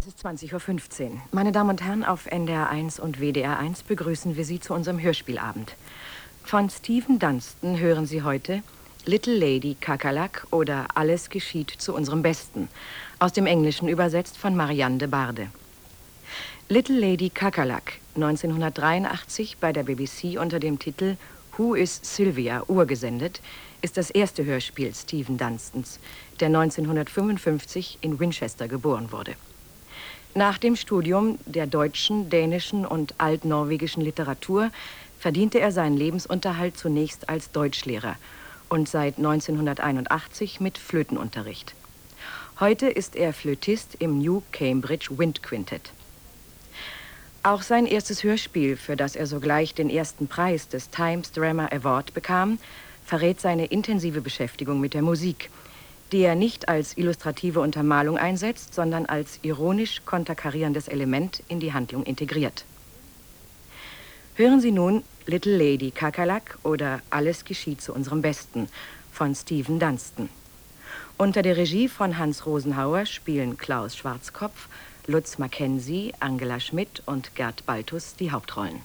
ist 20:15 Uhr. Meine Damen und Herren, auf NDR 1 und WDR 1 begrüßen wir Sie zu unserem Hörspielabend. Von Stephen Dunstan hören Sie heute Little Lady Kakerlak oder Alles geschieht zu unserem Besten, aus dem Englischen übersetzt von Marianne de Barde. Little Lady Kakerlak, 1983 bei der BBC unter dem Titel Who is Sylvia urgesendet, ist das erste Hörspiel Stephen Dunstans, der 1955 in Winchester geboren wurde. Nach dem Studium der deutschen, dänischen und altnorwegischen Literatur verdiente er seinen Lebensunterhalt zunächst als Deutschlehrer und seit 1981 mit Flötenunterricht. Heute ist er Flötist im New Cambridge Wind Quintet. Auch sein erstes Hörspiel, für das er sogleich den ersten Preis des Times Drama Award bekam, verrät seine intensive Beschäftigung mit der Musik, die er nicht als illustrative Untermalung einsetzt, sondern als ironisch konterkarierendes Element in die Handlung integriert. Hören Sie nun Little Lady Kakerlak oder Alles geschieht zu unserem Besten von Stephen Dunstan. Unter der Regie von Hans Rosenhauer spielen Klaus Schwarzkopf, Lutz Mackenzie, Angela Schmidt und Gerd Baltus die Hauptrollen.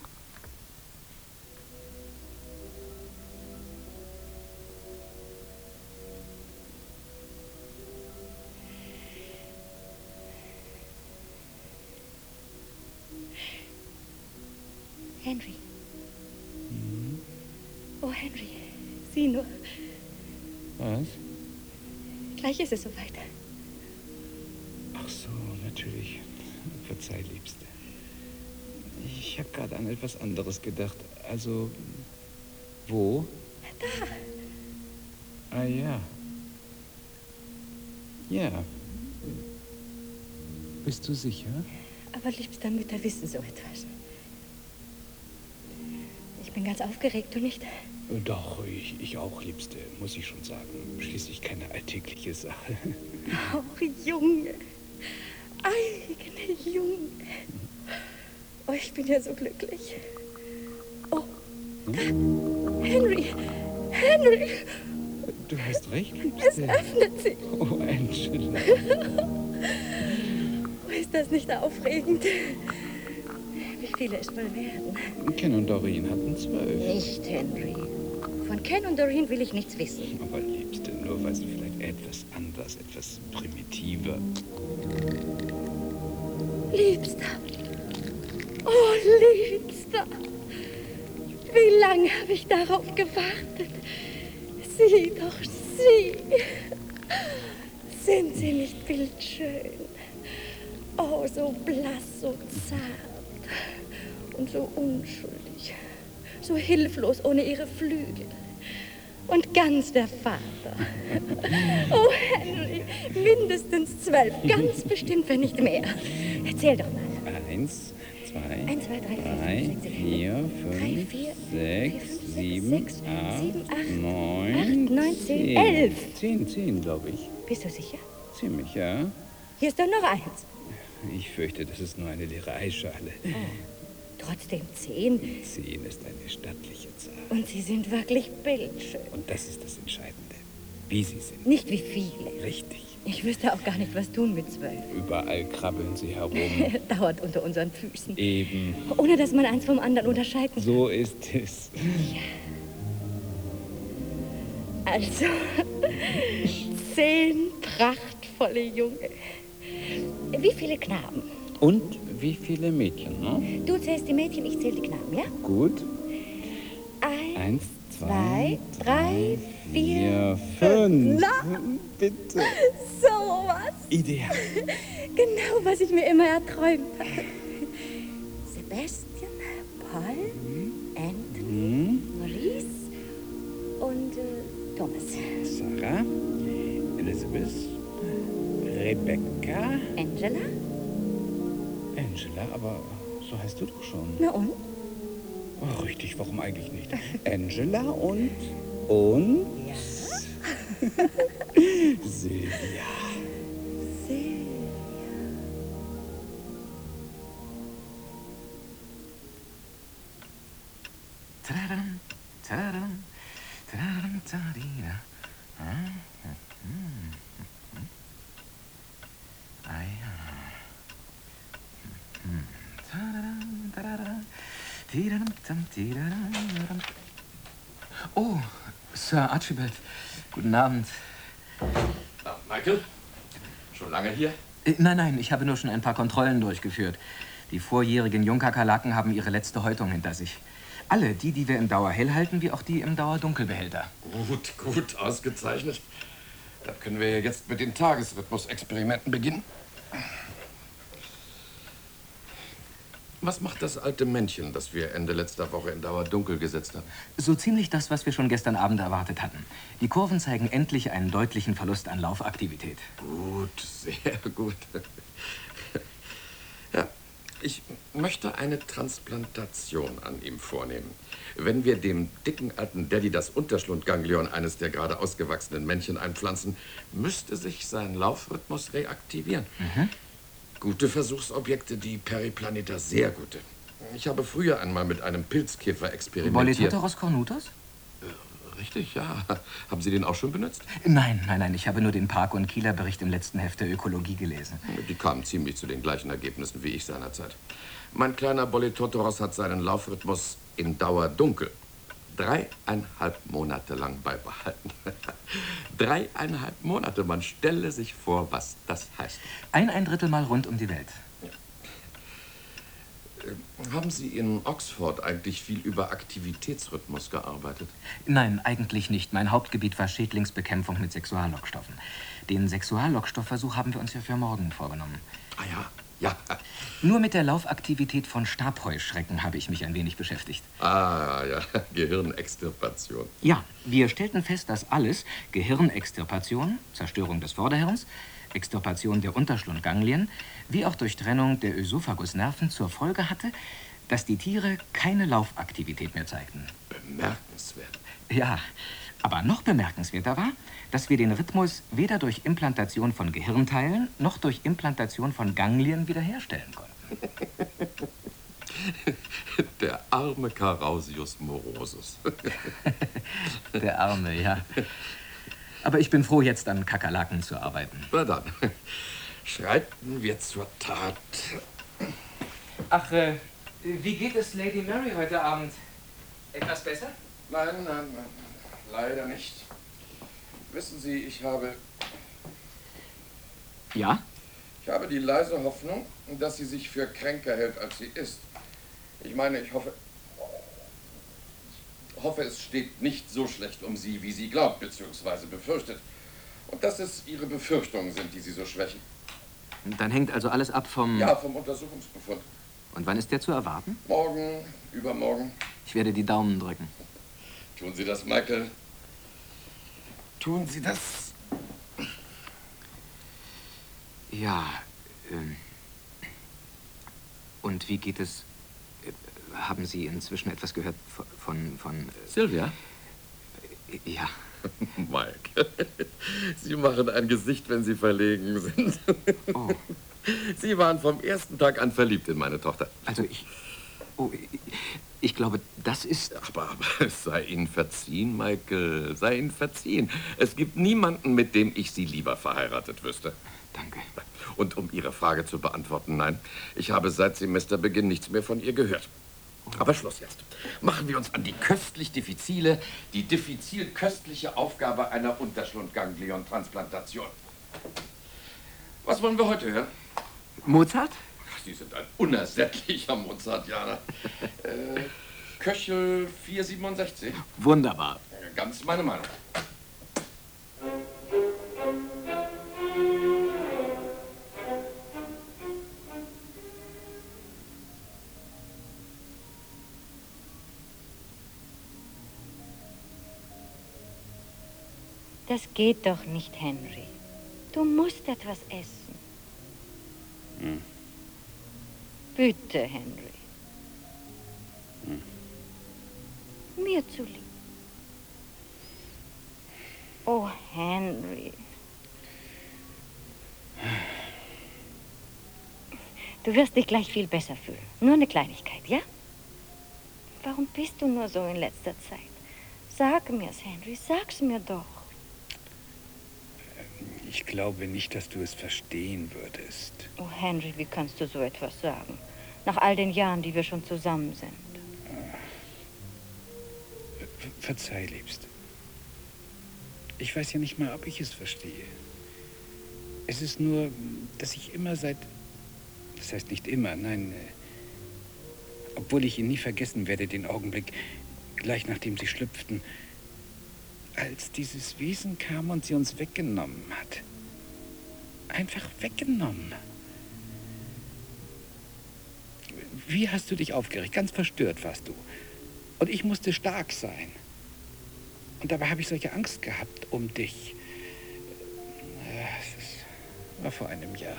Henry. Oh, Henry, sieh nur. Was? Gleich ist es soweit. Ach so, natürlich. Verzeih, Liebste. Ich habe gerade an etwas anderes gedacht. Also, wo? Da. Ah, ja. Ja. Bist du sicher? Aber liebster Mütter wissen so etwas. Ich bin ganz aufgeregt, du nicht? Doch, ich auch, Liebste, muss ich schon sagen. Schließlich keine alltägliche Sache. Oh, Junge. Eigene Junge. Oh, ich bin ja so glücklich. Oh. Henry. Henry. Du hast recht, Liebste. Es öffnet sich. Oh, Angela. Oh, ist das nicht aufregend? Wie viele es wohl werden? Ken und Doreen hatten 12. Nicht Henry. Von Ken und Doreen will ich nichts wissen. Aber Liebste, nur weil sie vielleicht etwas anders, etwas primitiver. Liebster. Oh, Liebster. Wie lange habe ich darauf gewartet? Sieh doch, sieh. Sind sie nicht bildschön? Oh, so blass, so zart und so unschuldig. So hilflos ohne ihre Flügel. Und ganz der Vater. Oh, Henry, mindestens 12. Ganz bestimmt, wenn nicht mehr. Erzähl doch mal. 1, 2, 1, 2, 3, 3, 4, 5, 6, 7, 8, 9, 9, 10, 11. 10, glaube ich. Bist du sicher? Ziemlich, ja. Hier ist doch noch 1. Ich fürchte, das ist nur eine leere Eierschale. Oh. Trotzdem 10. 10 ist eine stattliche Zahl. Und sie sind wirklich bildschön. Und das ist das Entscheidende. Wie sie sind. Nicht wie viele. Richtig. Ich wüsste auch gar nicht, was tun mit 12. Überall krabbeln sie herum. Dauert unter unseren Füßen. Eben. Ohne, dass man eins vom anderen unterscheiden kann. So ist es. Ja. Also, 10 prachtvolle Junge. Wie viele Knaben? Und wie viele Mädchen, ne? Du zählst die Mädchen, ich zähle die Knaben, ja? Gut. 1, 2, 3, 4, 5. Na? Bitte. So was. Ideal. Genau, was ich mir immer erträumt habe. Sebastian, Paul, Anthony, Maurice und Thomas. Sarah, Elizabeth, Rebecca. Angela? Angela, aber so heißt du doch schon. Na und? Oh, richtig, warum eigentlich nicht? Angela und? Ja. Silvia. Silvia. Tadadam, tadadam, tadadam, tadida. Ah ja. Oh, Sir Archibald. Guten Abend. Na, Michael? Schon lange hier? Nein, ich habe nur schon ein paar Kontrollen durchgeführt. Die vorjährigen Jungkakerlaken haben ihre letzte Häutung hinter sich. Alle, die wir im Dauerhell halten, wie auch die im Dauerdunkelbehälter. Gut, ausgezeichnet. Dann können wir jetzt mit den Tagesrhythmus-Experimenten beginnen. Was macht das alte Männchen, das wir Ende letzter Woche in Dauerdunkel gesetzt haben? So ziemlich das, was wir schon gestern Abend erwartet hatten. Die Kurven zeigen endlich einen deutlichen Verlust an Laufaktivität. Gut, sehr gut. Ja, ich möchte eine Transplantation an ihm vornehmen. Wenn wir dem dicken alten Daddy das Unterschlundganglion eines der gerade ausgewachsenen Männchen einpflanzen, müsste sich sein Laufrhythmus reaktivieren. Gute Versuchsobjekte, die Periplaneter, sehr gute. Ich habe früher einmal mit einem Pilzkäfer experimentiert. Boletoteros cornutus? Richtig, ja. Haben Sie den auch schon benutzt? Nein. Ich habe nur den Park- und Kieler Bericht im letzten Heft der Ökologie gelesen. Die kamen ziemlich zu den gleichen Ergebnissen wie ich seinerzeit. Mein kleiner Boletoteros hat seinen Laufrhythmus in Dauerdunkel 3,5 Monate lang beibehalten. 3,5 Monate, man stelle sich vor, was das heißt. Ein Drittel Mal rund um die Welt. Haben Sie in Oxford eigentlich viel über Aktivitätsrhythmus gearbeitet? Nein, eigentlich nicht. Mein Hauptgebiet war Schädlingsbekämpfung mit Sexuallockstoffen. Den Sexuallockstoffversuch haben wir uns ja für morgen vorgenommen. Ah ja. Nur mit der Laufaktivität von Stabheuschrecken habe ich mich ein wenig beschäftigt. Ah ja, Gehirnextirpation. Ja, wir stellten fest, dass alles, Gehirnextirpation, Zerstörung des Vorderhirns, Extirpation der Unterschlundganglien, wie auch Durchtrennung der Ösophagusnerven zur Folge hatte, dass die Tiere keine Laufaktivität mehr zeigten. Bemerkenswert. Ja, aber noch bemerkenswerter war, dass wir den Rhythmus weder durch Implantation von Gehirnteilen noch durch Implantation von Ganglien wiederherstellen konnten. Der arme Carausius morosus. Der Arme, ja. Aber ich bin froh, jetzt an Kakerlaken zu arbeiten. Na dann, schreiten wir zur Tat. Ach, wie geht es Lady Mary heute Abend? Etwas besser? Nein, leider nicht. Wissen Sie, ich habe Ja? die leise Hoffnung, dass sie sich für kränker hält, als sie ist. Ich meine, ich hoffe, es steht nicht so schlecht um sie, wie sie glaubt bzw. befürchtet. Und dass es ihre Befürchtungen sind, die sie so schwächen. Dann hängt also alles ab vom... Ja, vom Untersuchungsbefund. Und wann ist der zu erwarten? Morgen, übermorgen. Ich werde die Daumen drücken. Tun Sie das, Michael. Tun Sie das. Ja, und wie geht es... haben Sie inzwischen etwas gehört von Sylvia? Ja. Mike, Sie machen ein Gesicht, wenn Sie verlegen sind. Oh. Sie waren vom ersten Tag an verliebt in meine Tochter. Also ich glaube, das ist... Aber es sei Ihnen verziehen, Michael, sei Ihnen verziehen. Es gibt niemanden, mit dem ich Sie lieber verheiratet wüsste. Danke. Und um Ihre Frage zu beantworten, nein, ich habe seit Semesterbeginn nichts mehr von ihr gehört. Aber Schluss jetzt. Machen wir uns an die köstlich diffizile, die diffizil köstliche Aufgabe einer Unterschlundganglion-Transplantation. Was wollen wir heute hören? Mozart? Sie sind ein unersättlicher Mozartianer. Köchel 467. Wunderbar. Ganz meine Meinung. Das geht doch nicht, Henry. Du musst etwas essen. Bitte, Henry. Mir zulieb. Oh, Henry. Du wirst dich gleich viel besser fühlen. Nur eine Kleinigkeit, ja? Warum bist du nur so in letzter Zeit? Sag mir's, Henry. Sag's mir doch. Ich glaube nicht, dass du es verstehen würdest. Oh, Henry, wie kannst du so etwas sagen? Nach all den Jahren, die wir schon zusammen sind. Verzeih, Liebste. Ich weiß ja nicht mal, ob ich es verstehe. Es ist nur, dass ich immer das heißt nicht immer, nein, obwohl ich ihn nie vergessen werde, den Augenblick, gleich nachdem sie schlüpften, als dieses Wesen kam und sie uns weggenommen hat. Einfach weggenommen. Wie hast du dich aufgeregt? Ganz verstört warst du. Und ich musste stark sein. Und dabei habe ich solche Angst gehabt um dich. Das war vor einem Jahr.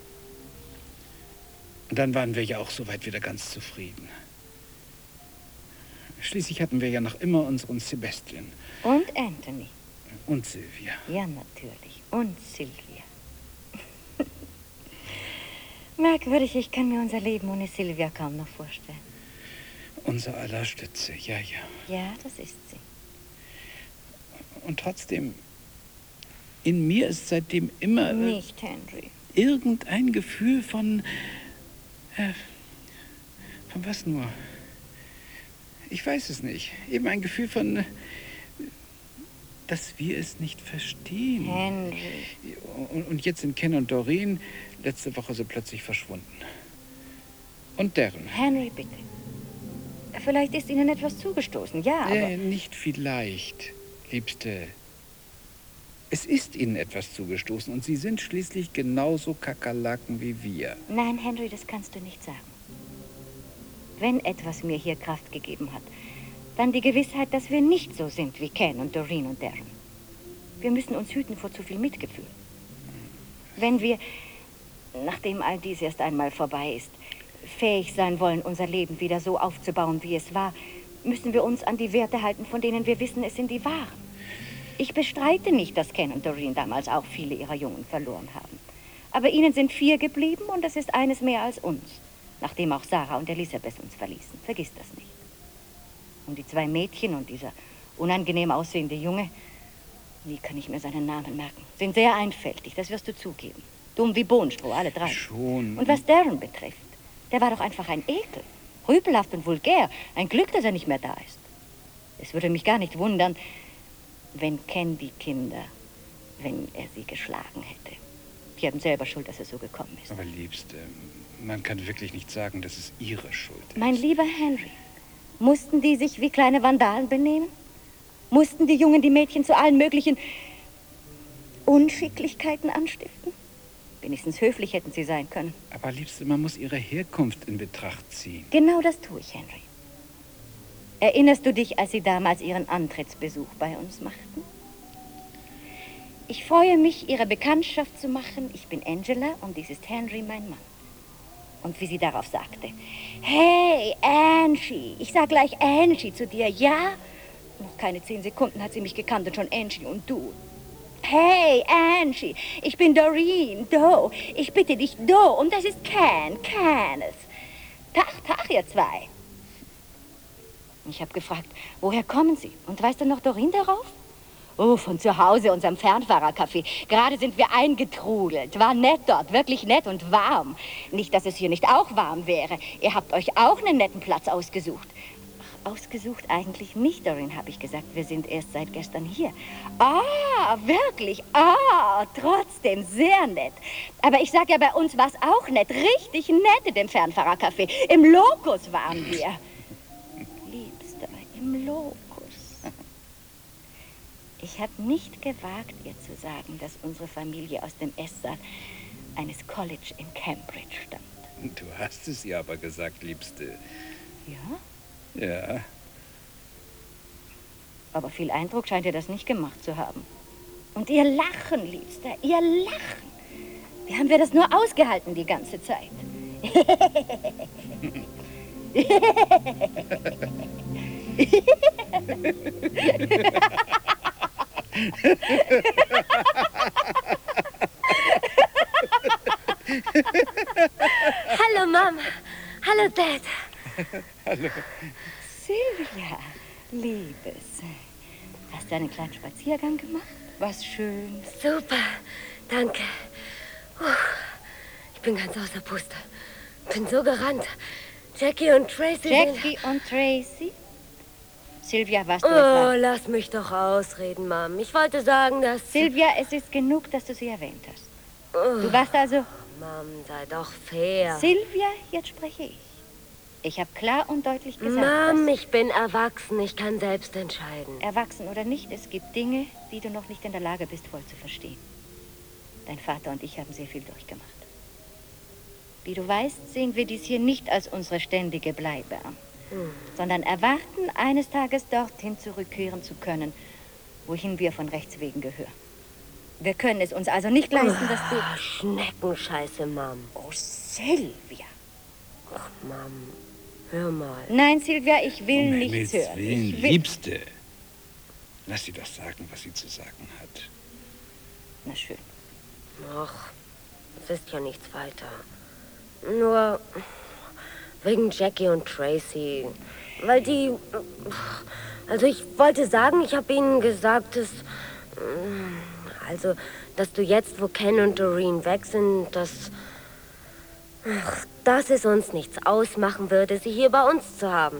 Und dann waren wir ja auch soweit wieder ganz zufrieden. Schließlich hatten wir ja noch immer unseren Sebastian. Und Anthony. Und Sylvia. Ja, natürlich. Und Sylvia. Merkwürdig, ich kann mir unser Leben ohne Sylvia kaum noch vorstellen. Unser aller Stütze, ja, ja. Ja, das ist sie. Und trotzdem, in mir ist seitdem immer Nicht, Henry. irgendein Gefühl von was nur? Ich weiß es nicht. Eben ein Gefühl von, dass wir es nicht verstehen. Henry. Und jetzt sind Ken und Doreen letzte Woche so plötzlich verschwunden. Und Darren. Henry, bitte. Vielleicht ist Ihnen etwas zugestoßen, ja, aber... Nicht vielleicht, Liebste. Es ist Ihnen etwas zugestoßen und Sie sind schließlich genauso Kakerlaken wie wir. Nein, Henry, das kannst du nicht sagen. Wenn etwas mir hier Kraft gegeben hat, dann die Gewissheit, dass wir nicht so sind wie Ken und Doreen und Darren. Wir müssen uns hüten vor zu viel Mitgefühl. Wenn wir, nachdem all dies erst einmal vorbei ist, fähig sein wollen, unser Leben wieder so aufzubauen, wie es war, müssen wir uns an die Werte halten, von denen wir wissen, es sind die wahren. Ich bestreite nicht, dass Ken und Doreen damals auch viele ihrer Jungen verloren haben. Aber ihnen sind 4 geblieben und das ist eines mehr als uns. Nachdem auch Sarah und Elisabeth uns verließen. Vergiss das nicht. Und die 2 Mädchen und dieser unangenehm aussehende Junge, nie kann ich mir seinen Namen merken, sind sehr einfältig, das wirst du zugeben. Dumm wie Bohnstroh, alle 3. Schon. Und was Darren betrifft, der war doch einfach ein Ekel. Rüpelhaft und vulgär. Ein Glück, dass er nicht mehr da ist. Es würde mich gar nicht wundern, wenn Ken die Kinder, wenn er sie geschlagen hätte. Die haben selber Schuld, dass es so gekommen ist. Aber Liebste, man kann wirklich nicht sagen, dass es ihre Schuld ist. Mein lieber Henry, mussten die sich wie kleine Vandalen benehmen? Mussten die Jungen die Mädchen zu allen möglichen Unschicklichkeiten anstiften? Wenigstens höflich hätten sie sein können. Aber Liebste, man muss ihre Herkunft in Betracht ziehen. Genau das tue ich, Henry. Erinnerst du dich, als sie damals ihren Antrittsbesuch bei uns machten? Ich freue mich, Ihre Bekanntschaft zu machen. Ich bin Angela und dies ist Henry, mein Mann. Und wie sie darauf sagte, hey, Angie, ich sag gleich Angie zu dir, ja? Noch keine 10 Sekunden hat sie mich gekannt und schon Angie und du. Hey, Angie, ich bin Doreen, Do. Ich bitte dich, Do. Und das ist Kenneth. Tag, ihr 2. Ich habe gefragt, woher kommen Sie? Und weißt du noch Doreen darauf? Oh, von zu Hause, unserem Fernfahrercafé. Gerade sind wir eingetrudelt. War nett dort, wirklich nett und warm. Nicht, dass es hier nicht auch warm wäre. Ihr habt euch auch einen netten Platz ausgesucht. Ach, ausgesucht eigentlich nicht, Doreen, habe ich gesagt. Wir sind erst seit gestern hier. Ah, wirklich? Ah, trotzdem sehr nett. Aber ich sag ja, bei uns war es auch nett. Richtig nett in dem Fernfahrercafé. Im Locus waren wir. Liebster, im Locus. Ich habe nicht gewagt, ihr zu sagen, dass unsere Familie aus dem Esssaal eines College in Cambridge stammt. Du hast es ihr aber gesagt, Liebste. Ja? Ja. Aber viel Eindruck scheint ihr das nicht gemacht zu haben. Und ihr Lachen, Liebster, ihr Lachen. Wie haben wir das nur ausgehalten die ganze Zeit? Hallo, Mama. Hallo, Dad. Hallo. Silvia, Liebes. Hast du einen kleinen Spaziergang gemacht? Was schön. Super. Danke. Ich bin ganz außer Puste. Bin so gerannt. Jackie und Tracy. Jackie und Tracy? Sylvia, warst du Oh, etwa... lass mich doch ausreden, Mom. Ich wollte sagen, dass... Sylvia, es ist genug, dass du sie erwähnt hast. Du warst also... Mom, sei doch fair. Sylvia, jetzt spreche ich. Ich habe klar und deutlich gesagt, Mom, ich bin erwachsen. Ich kann selbst entscheiden. erwachsen oder nicht, es gibt Dinge, die du noch nicht in der Lage bist, voll zu verstehen. Dein Vater und ich haben sehr viel durchgemacht. Wie du weißt, sehen wir dies hier nicht als unsere ständige Bleibe an, sondern erwarten, eines Tages dorthin zurückkehren zu können, wohin wir von Rechts wegen gehören. Wir können es uns also nicht leisten, dass du... Schneckenscheiße, Mom. Oh, Sylvia. Ach, Mom, hör mal. Nein, Sylvia, ich will Um nichts Himmels hören. Willen, Ich will... Liebste. Lass sie doch sagen, was sie zu sagen hat. Na schön. Ach, es ist ja nichts weiter. Nur wegen Jackie und Tracy. Weil die... Also ich wollte sagen, ich habe ihnen gesagt, dass... Also, dass du jetzt, wo Ken und Doreen weg sind, dass es uns nichts ausmachen würde, sie hier bei uns zu haben.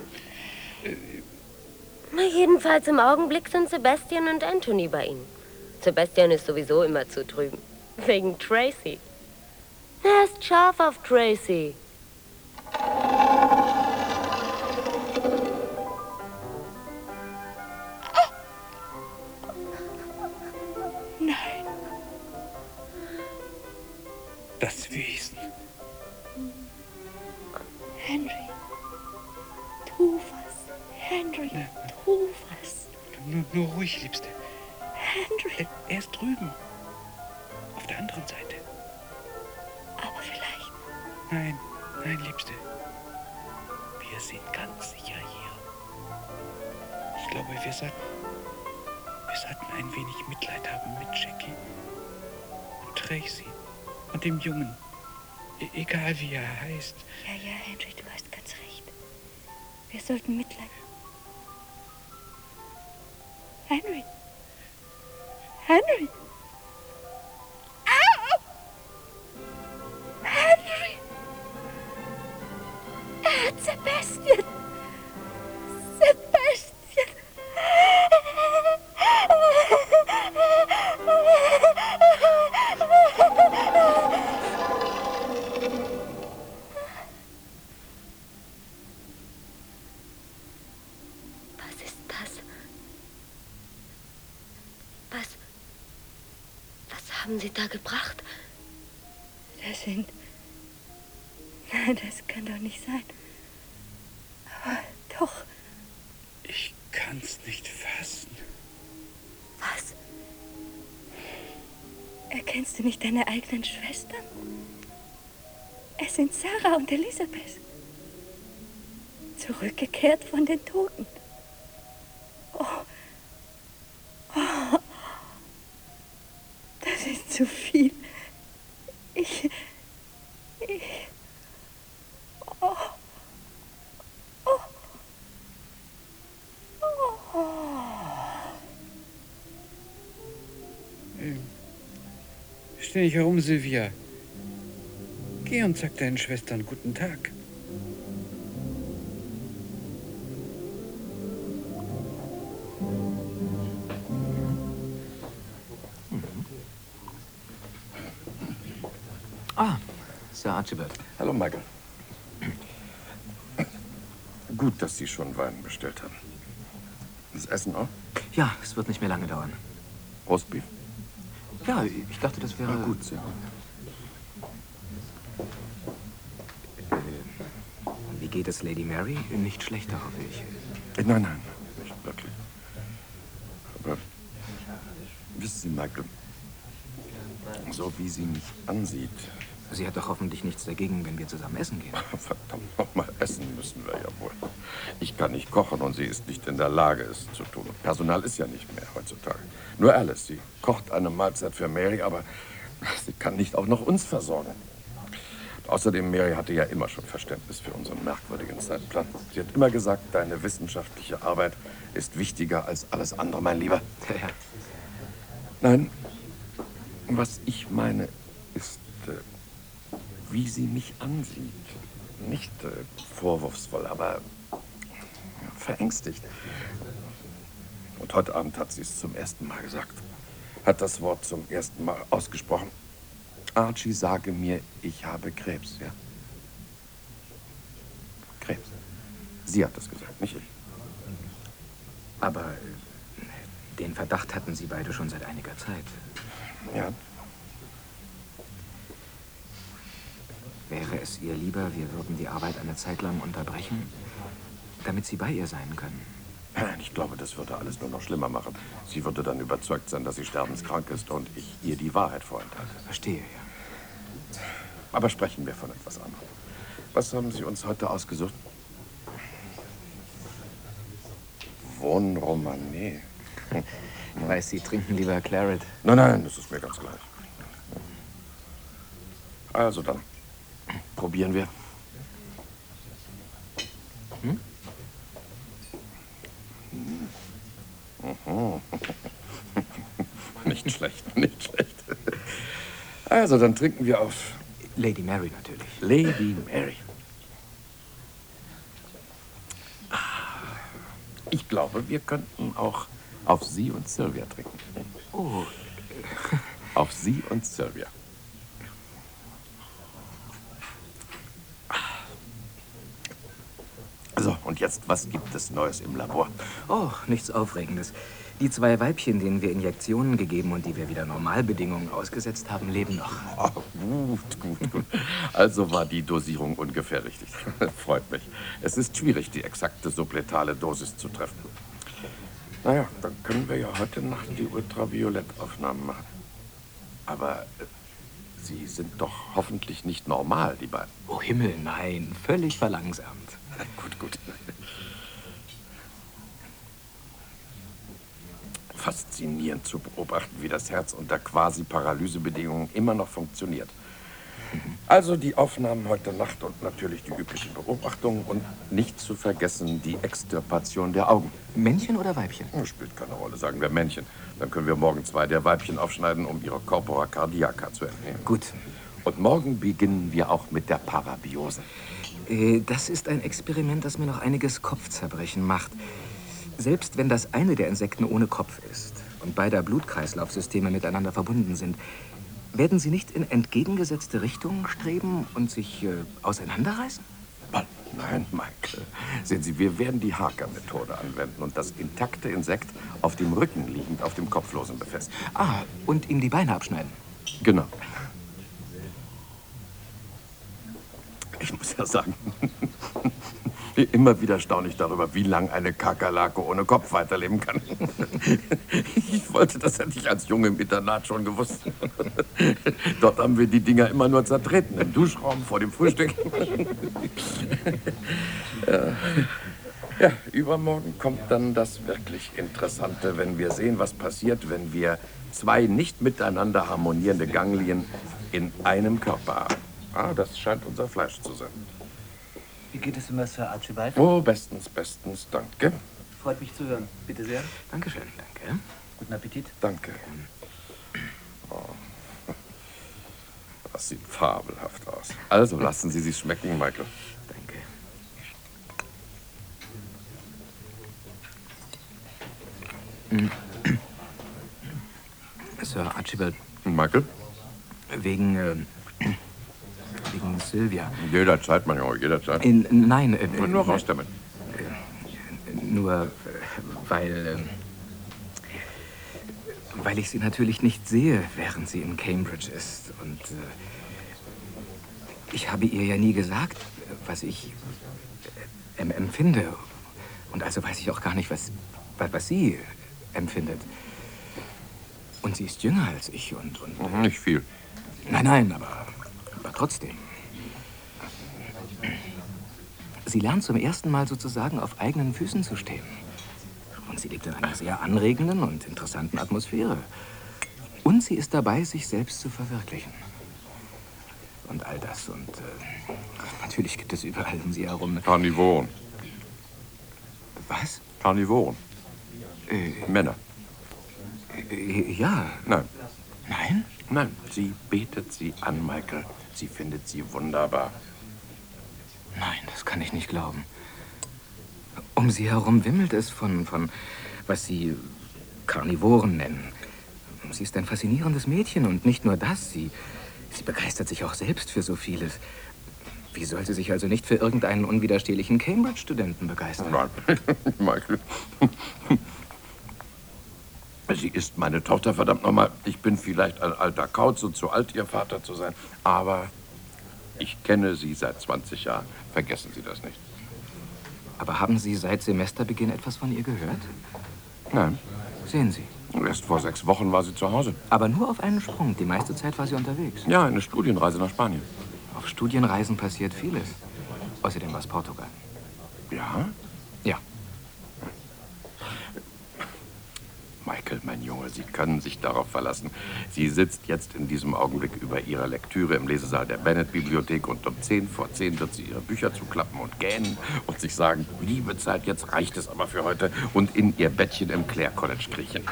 Na, jedenfalls im Augenblick sind Sebastian und Anthony bei ihnen. Sebastian ist sowieso immer zu drüben. Wegen Tracy. Er ist scharf auf Tracy. Nein. Das Wesen. Henry, tu was. Henry, tu was. Nur ruhig, Liebste. Henry. Er ist drüben. Auf der anderen Seite. Aber vielleicht... Nein, Liebste. Wir sind ganz sicher hier. Ich glaube, wir sollten ein wenig Mitleid haben mit Jackie und Tracy und dem Jungen. Egal wie er heißt. Ja, Henry, du hast ganz recht. Wir sollten Mitleid... Henry. Henry. Au! Henry. Er hat Sebastian. Sebastian. Was ist das? Was haben Sie da gebracht? Das sind... Nein, das kann doch nicht sein. Aber doch. Ich kann's nicht fassen. Was? Erkennst du nicht deine eigenen Schwestern? Es sind Sarah und Elisabeth. Zurückgekehrt von den Toten. Oh. Das ist zu viel. Steh nicht herum, Sylvia. Geh und sag deinen Schwestern guten Tag. Ah, Sir Archibald. Hallo, Michael. Gut, dass Sie schon Wein bestellt haben. Das Essen auch? Ja, es wird nicht mehr lange dauern. Roastbeef? Ja, ich dachte, das wäre... Na gut, sehr gut. Wie geht es Lady Mary? Nicht schlechter, hoffe ich. Nein, nicht wirklich. Aber wissen Sie, Michael, so wie sie mich ansieht... Sie hat doch hoffentlich nichts dagegen, wenn wir zusammen essen gehen. Verdammt nochmal, essen müssen wir ja wohl. Ich kann nicht kochen und sie ist nicht in der Lage, es zu tun. Und Personal ist ja nicht mehr heutzutage. Nur Alice, sie kocht eine Mahlzeit für Mary, aber sie kann nicht auch noch uns versorgen. Und außerdem, Mary hatte ja immer schon Verständnis für unseren merkwürdigen Zeitplan. Sie hat immer gesagt, deine wissenschaftliche Arbeit ist wichtiger als alles andere, mein Lieber. Ja. Nein, was ich meine ist, wie sie mich ansieht. Nicht vorwurfsvoll, aber verängstigt. Und heute Abend hat sie es zum ersten Mal gesagt. Hat das Wort zum ersten Mal ausgesprochen. Archie, sage mir, ich habe Krebs, ja? Krebs. Sie hat das gesagt, nicht ich. Aber den Verdacht hatten Sie beide schon seit einiger Zeit. Ja. Wäre es ihr lieber, wir würden die Arbeit eine Zeit lang unterbrechen, damit Sie bei ihr sein können? Ich glaube, das würde alles nur noch schlimmer machen. Sie würde dann überzeugt sein, dass sie sterbenskrank ist und ich ihr die Wahrheit vorenthalte. Verstehe, ja. Aber sprechen wir von etwas anderem. Was haben Sie uns heute ausgesucht? Wohnromané. Ich weiß, Sie trinken lieber Claret. Nein, nein, das ist mir ganz gleich. Also dann, probieren wir. Hm? Mhm. Nicht schlecht, nicht schlecht. Also, dann trinken wir auf Lady Mary natürlich. Lady Mary. Ich glaube, wir könnten auch auf Sie und Sylvia trinken. Oh. Auf Sie und Sylvia. So, und jetzt, was gibt es Neues im Labor? Oh, nichts Aufregendes. Die 2 Weibchen, denen wir Injektionen gegeben und die wir wieder Normalbedingungen ausgesetzt haben, leben noch. Oh, gut. Also war die Dosierung ungefähr richtig. Freut mich. Es ist schwierig, die exakte subletale Dosis zu treffen. Naja, dann können wir ja heute Nacht die Ultraviolettaufnahmen machen. Aber Sie sind doch hoffentlich nicht normal, die beiden. Oh Himmel, nein. Völlig verlangsamt. Gut. Faszinierend zu beobachten, wie das Herz unter quasi Paralysebedingungen immer noch funktioniert. Also die Aufnahmen heute Nacht und natürlich die üblichen Beobachtungen und nicht zu vergessen die Extirpation der Augen. Männchen oder Weibchen? Spielt keine Rolle, sagen wir Männchen. Dann können wir morgen 2 der Weibchen aufschneiden, um ihre Corpora cardiaca zu entnehmen. Gut. Und morgen beginnen wir auch mit der Parabiose. Das ist ein Experiment, das mir noch einiges Kopfzerbrechen macht. Selbst wenn das eine der Insekten ohne Kopf ist und beide Blutkreislaufsysteme miteinander verbunden sind, werden sie nicht in entgegengesetzte Richtungen streben und sich auseinanderreißen? Nein, Michael. Sehen Sie, wir werden die Harker-Methode anwenden und das intakte Insekt auf dem Rücken liegend auf dem Kopflosen befestigen. Ah, und ihm die Beine abschneiden? Genau. Ich muss ja sagen, immer wieder staune ich darüber, wie lang eine Kakerlake ohne Kopf weiterleben kann. Ich wollte, das hätte ich als Junge im Internat schon gewusst. Dort haben wir die Dinger immer nur zertreten, im Duschraum, vor dem Frühstück. Ja, übermorgen kommt dann das wirklich Interessante, wenn wir sehen, was passiert, wenn wir 2 nicht miteinander harmonierende Ganglien in einem Körper haben. Ah, das scheint unser Fleisch zu sein. Wie geht es immer, Sir Archibald? Oh, bestens, danke. Freut mich zu hören. Bitte sehr. Dankeschön, danke. Guten Appetit. Danke. Oh. Das sieht fabelhaft aus. Also, lassen Sie sich schmecken, Michael. Danke. Sir Archibald. Michael? Wegen Sylvia. Jederzeit, mein Junge, jederzeit. Nein. Nur raus damit. Nur weil ich sie natürlich nicht sehe, während sie in Cambridge ist. Und ich habe ihr ja nie gesagt, was ich empfinde. Und also weiß ich auch gar nicht, was sie empfindet. Und sie ist jünger als ich und nicht viel. Nein, aber trotzdem. Sie lernt zum ersten Mal sozusagen auf eigenen Füßen zu stehen. Und sie lebt in einer sehr anregenden und interessanten Atmosphäre. Und sie ist dabei, sich selbst zu verwirklichen. Und all das. Und natürlich gibt es überall um sie herum... Karnivoren. Was? Karnivoren. Männer. Ja. Nein. Nein? Nein, sie betet sie an, Michael. Sie findet sie wunderbar. Nein, das kann ich nicht glauben. Um sie herum wimmelt es von was Sie Karnivoren nennen. Sie ist ein faszinierendes Mädchen und nicht nur das. Sie begeistert sich auch selbst für so vieles. Wie soll sie sich also nicht für irgendeinen unwiderstehlichen Cambridge-Studenten begeistern? Nein, Michael. Sie ist meine Tochter, verdammt nochmal. Ich bin vielleicht ein alter Kauz und zu alt, ihr Vater zu sein. Aber ich kenne sie seit 20 Jahren. Vergessen Sie das nicht. Aber haben Sie seit Semesterbeginn etwas von ihr gehört? Nein. Sehen Sie. Erst vor 6 Wochen war sie zu Hause. Aber nur auf einen Sprung. Die meiste Zeit war sie unterwegs. Ja, eine Studienreise nach Spanien. Auf Studienreisen passiert vieles. Außerdem war es Portugal. Ja? Ja. Michael, mein Junge, Sie können sich darauf verlassen. Sie sitzt jetzt in diesem Augenblick über ihrer Lektüre im Lesesaal der Bennett-Bibliothek und um 10 vor 10 wird sie ihre Bücher zuklappen und gähnen und sich sagen, liebe Zeit, jetzt reicht es aber für heute und in ihr Bettchen im Clare College kriechen.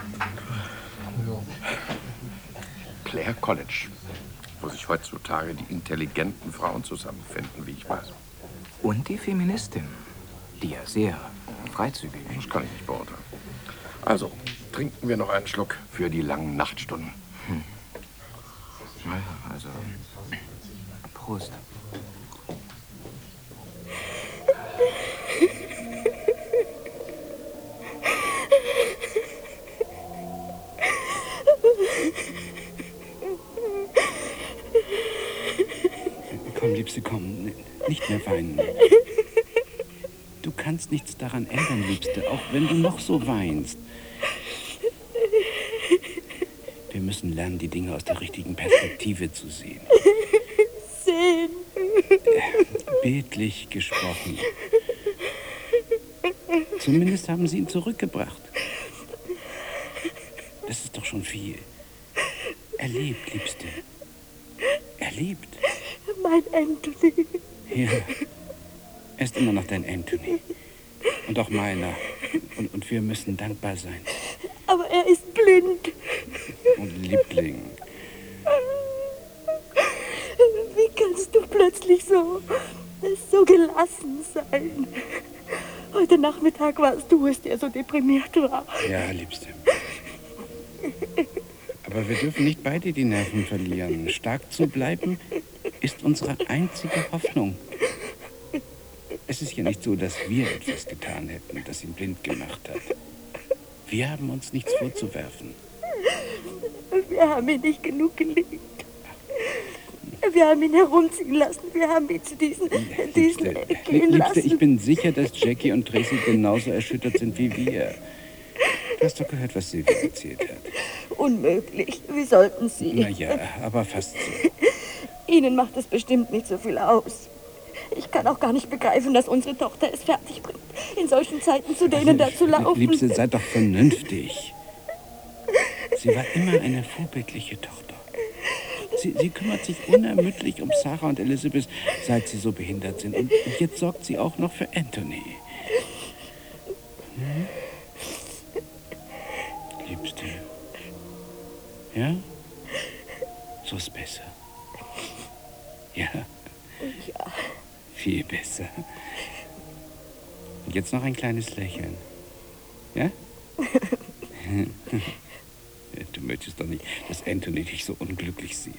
Clare College, wo sich heutzutage die intelligenten Frauen zusammenfinden, wie ich weiß. Und die Feministin, die ja sehr freizügig ist. Das kann ich nicht beurteilen. Also, trinken wir noch einen Schluck für die langen Nachtstunden. Na ja, also, Prost. Komm, Liebste, komm. Nicht mehr weinen. Du kannst nichts daran ändern, Liebste, auch wenn du noch so weinst. Wir müssen lernen, die Dinge aus der richtigen Perspektive zu sehen. Sehen. Bildlich gesprochen. Zumindest haben sie ihn zurückgebracht. Das ist doch schon viel. Er lebt, Liebste. Er lebt. Mein Anthony. Ja. Er ist immer noch dein Anthony. Und auch meiner. Und wir müssen dankbar sein. Aber er ist blind. Und Liebling. Wie kannst du plötzlich so gelassen sein? Heute Nachmittag warst du es, der so deprimiert war. Ja, Liebste. Aber wir dürfen nicht beide die Nerven verlieren. Stark zu bleiben ist unsere einzige Hoffnung. Es ist ja nicht so, dass wir etwas getan hätten, das ihn blind gemacht hat. Wir haben uns nichts vorzuwerfen. Wir haben ihn nicht genug geliebt. Wir haben ihn herumziehen lassen. Wir haben ihn zu diesen gehen lassen. Liebste, ich bin sicher, dass Jackie und Tracy genauso erschüttert sind wie wir. Du hast doch gehört, was Sylvie erzählt hat. Unmöglich. Wie sollten sie? Na ja, aber fast so. Ihnen macht es bestimmt nicht so viel aus. Ich kann auch gar nicht begreifen, dass unsere Tochter es fertig bringt, in solchen Zeiten zu denen da zu laufen. Liebste, sei doch vernünftig. Sie war immer eine vorbildliche Tochter. Sie kümmert sich unermüdlich um Sarah und Elizabeth, seit sie so behindert sind. Und jetzt sorgt sie auch noch für Anthony. Hm? Liebste. Ja? So ist besser. Ja. Ja. Viel besser. Und jetzt noch ein kleines Lächeln. Ja? Du möchtest doch nicht, dass Anthony dich so unglücklich sieht.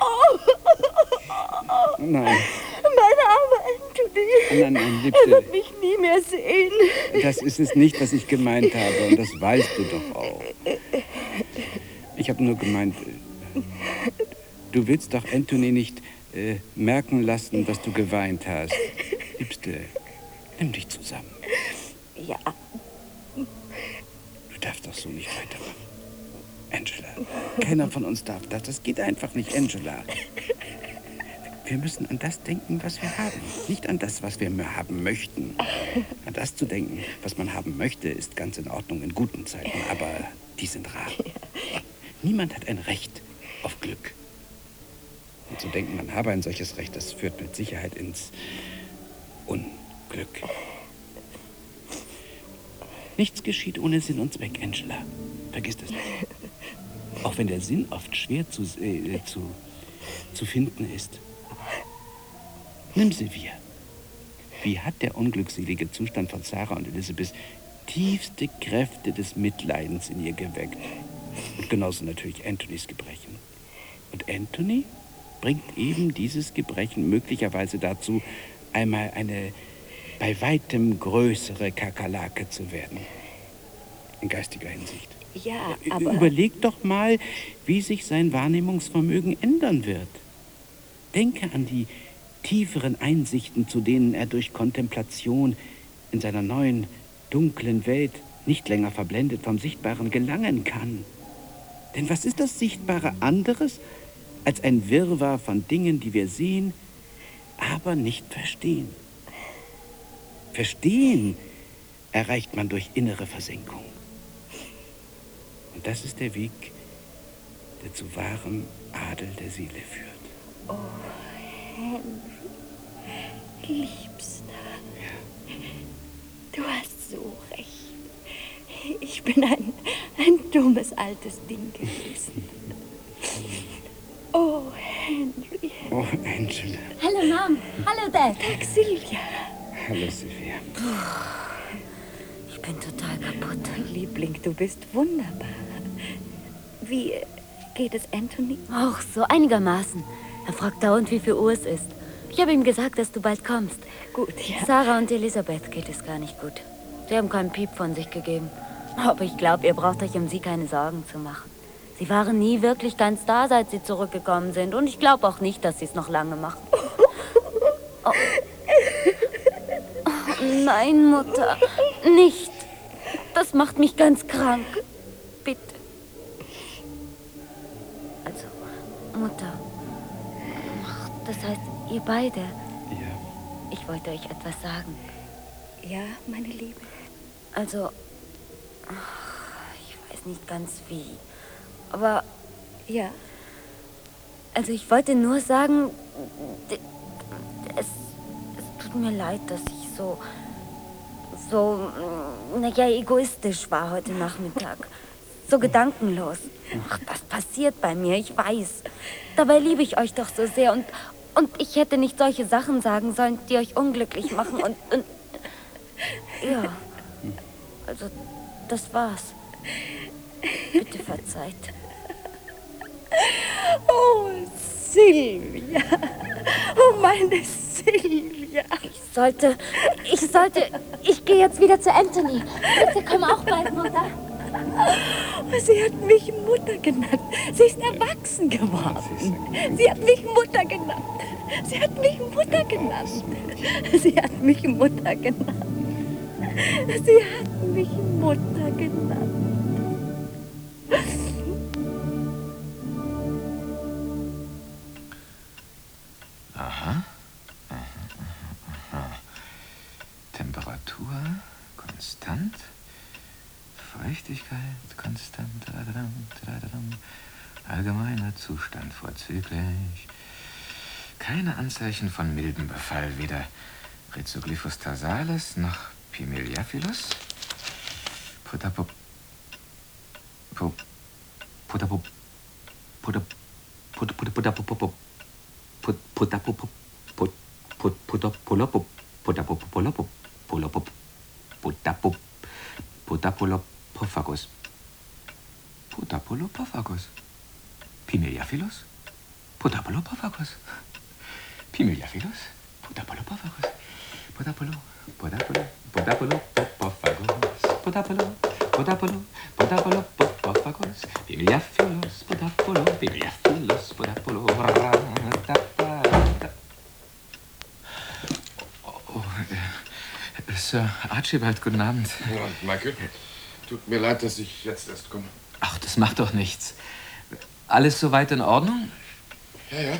Nein. Mein armer Anthony. Nein, Liebste. Er wird mich nie mehr sehen. Das ist es nicht, was ich gemeint habe. Und das weißt du doch auch. Ich habe nur gemeint, du willst doch Anthony nicht merken lassen, dass du geweint hast. Liebste, nimm dich zusammen. Ja. Du darfst doch so nicht weitermachen. Angela, keiner von uns darf das. Das geht einfach nicht, Angela. Wir müssen an das denken, was wir haben. Nicht an das, was wir haben möchten. An das zu denken, was man haben möchte, ist ganz in Ordnung in guten Zeiten. Aber die sind rar. Niemand hat ein Recht auf Glück. Und zu denken, man habe ein solches Recht, das führt mit Sicherheit ins Unglück. Nichts geschieht ohne Sinn und Zweck, Angela. Vergiss das nicht. Auch wenn der Sinn oft schwer zu finden ist. Nimm Sylvia. Wie hat der unglückselige Zustand von Sarah und Elizabeth tiefste Kräfte des Mitleidens in ihr geweckt. Und genauso natürlich Anthonys Gebrechen. Und Anthony bringt eben dieses Gebrechen möglicherweise dazu, einmal eine bei weitem größere Kakerlake zu werden. In geistiger Hinsicht. Ja, aber... Überleg doch mal, wie sich sein Wahrnehmungsvermögen ändern wird. Denke an die tieferen Einsichten, zu denen er durch Kontemplation in seiner neuen, dunklen Welt nicht länger verblendet vom Sichtbaren gelangen kann. Denn was ist das Sichtbare anderes als ein Wirrwarr von Dingen, die wir sehen, aber nicht verstehen? Verstehen erreicht man durch innere Versenkung. Und das ist der Weg, der zu wahrem Adel der Seele führt. Oh, Henry, Liebster. Ja. Du hast so recht. Ich bin ein dummes altes Ding gewesen. Oh, Henry. Oh, Angela. Hallo, Mom. Hallo, Dad. Tag, Sylvia. Hallo, Sylvia. Ich bin total kaputt. Liebling, du bist wunderbar. Wie geht es Anthony? Auch so einigermaßen. Er fragt dauernd, wie viel Uhr es ist. Ich habe ihm gesagt, dass du bald kommst. Gut, ja. Sarah und Elisabeth geht es gar nicht gut. Sie haben keinen Piep von sich gegeben. Aber ich glaube, ihr braucht euch um sie keine Sorgen zu machen. Sie waren nie wirklich ganz da, seit sie zurückgekommen sind. Und ich glaube auch nicht, dass sie es noch lange machen. Oh. Oh, nein, Mutter. Nicht. Das macht mich ganz krank. Bitte. Also, Mutter. Das heißt, ihr beide. Ja. Ich wollte euch etwas sagen. Ja, meine Liebe. Also, ich weiß nicht ganz wie. Aber, ja. Also ich wollte nur sagen, es tut mir leid, dass ich so, naja, egoistisch war heute Nachmittag. So gedankenlos. Ach, das passiert bei mir, ich weiß. Dabei liebe ich euch doch so sehr und ich hätte nicht solche Sachen sagen sollen, die euch unglücklich machen und ja. Also, das war's. Bitte verzeiht. Oh, Sylvia. Oh, meine Sylvia. Ich gehe jetzt wieder zu Anthony. Bitte komm auch bald, Mutter. Sie hat mich Mutter genannt. Sie ist erwachsen geworden. Sie hat mich Mutter genannt. Sie hat mich Mutter genannt. Sie hat mich Mutter genannt. Sie hat mich Mutter genannt. Aha. Temperatur konstant. Feuchtigkeit konstant. Allgemeiner Zustand vorzüglich. Keine Anzeichen von mildem Befall, weder Rhizoglyphus tarsalis noch Pimeliaphilus. Potapulopophagus. Potapulopophagus. Pimeliaphilus. Potapulopophagus. Pimeliaphilus. Potapulopophagus. Potapulopophagus. Pimeliaphilus. Pimeliaphilus. Sir Archibald, guten Abend. Ja, Michael, tut mir leid, dass ich jetzt erst komme. Ach, das macht doch nichts. Alles soweit in Ordnung? Ja.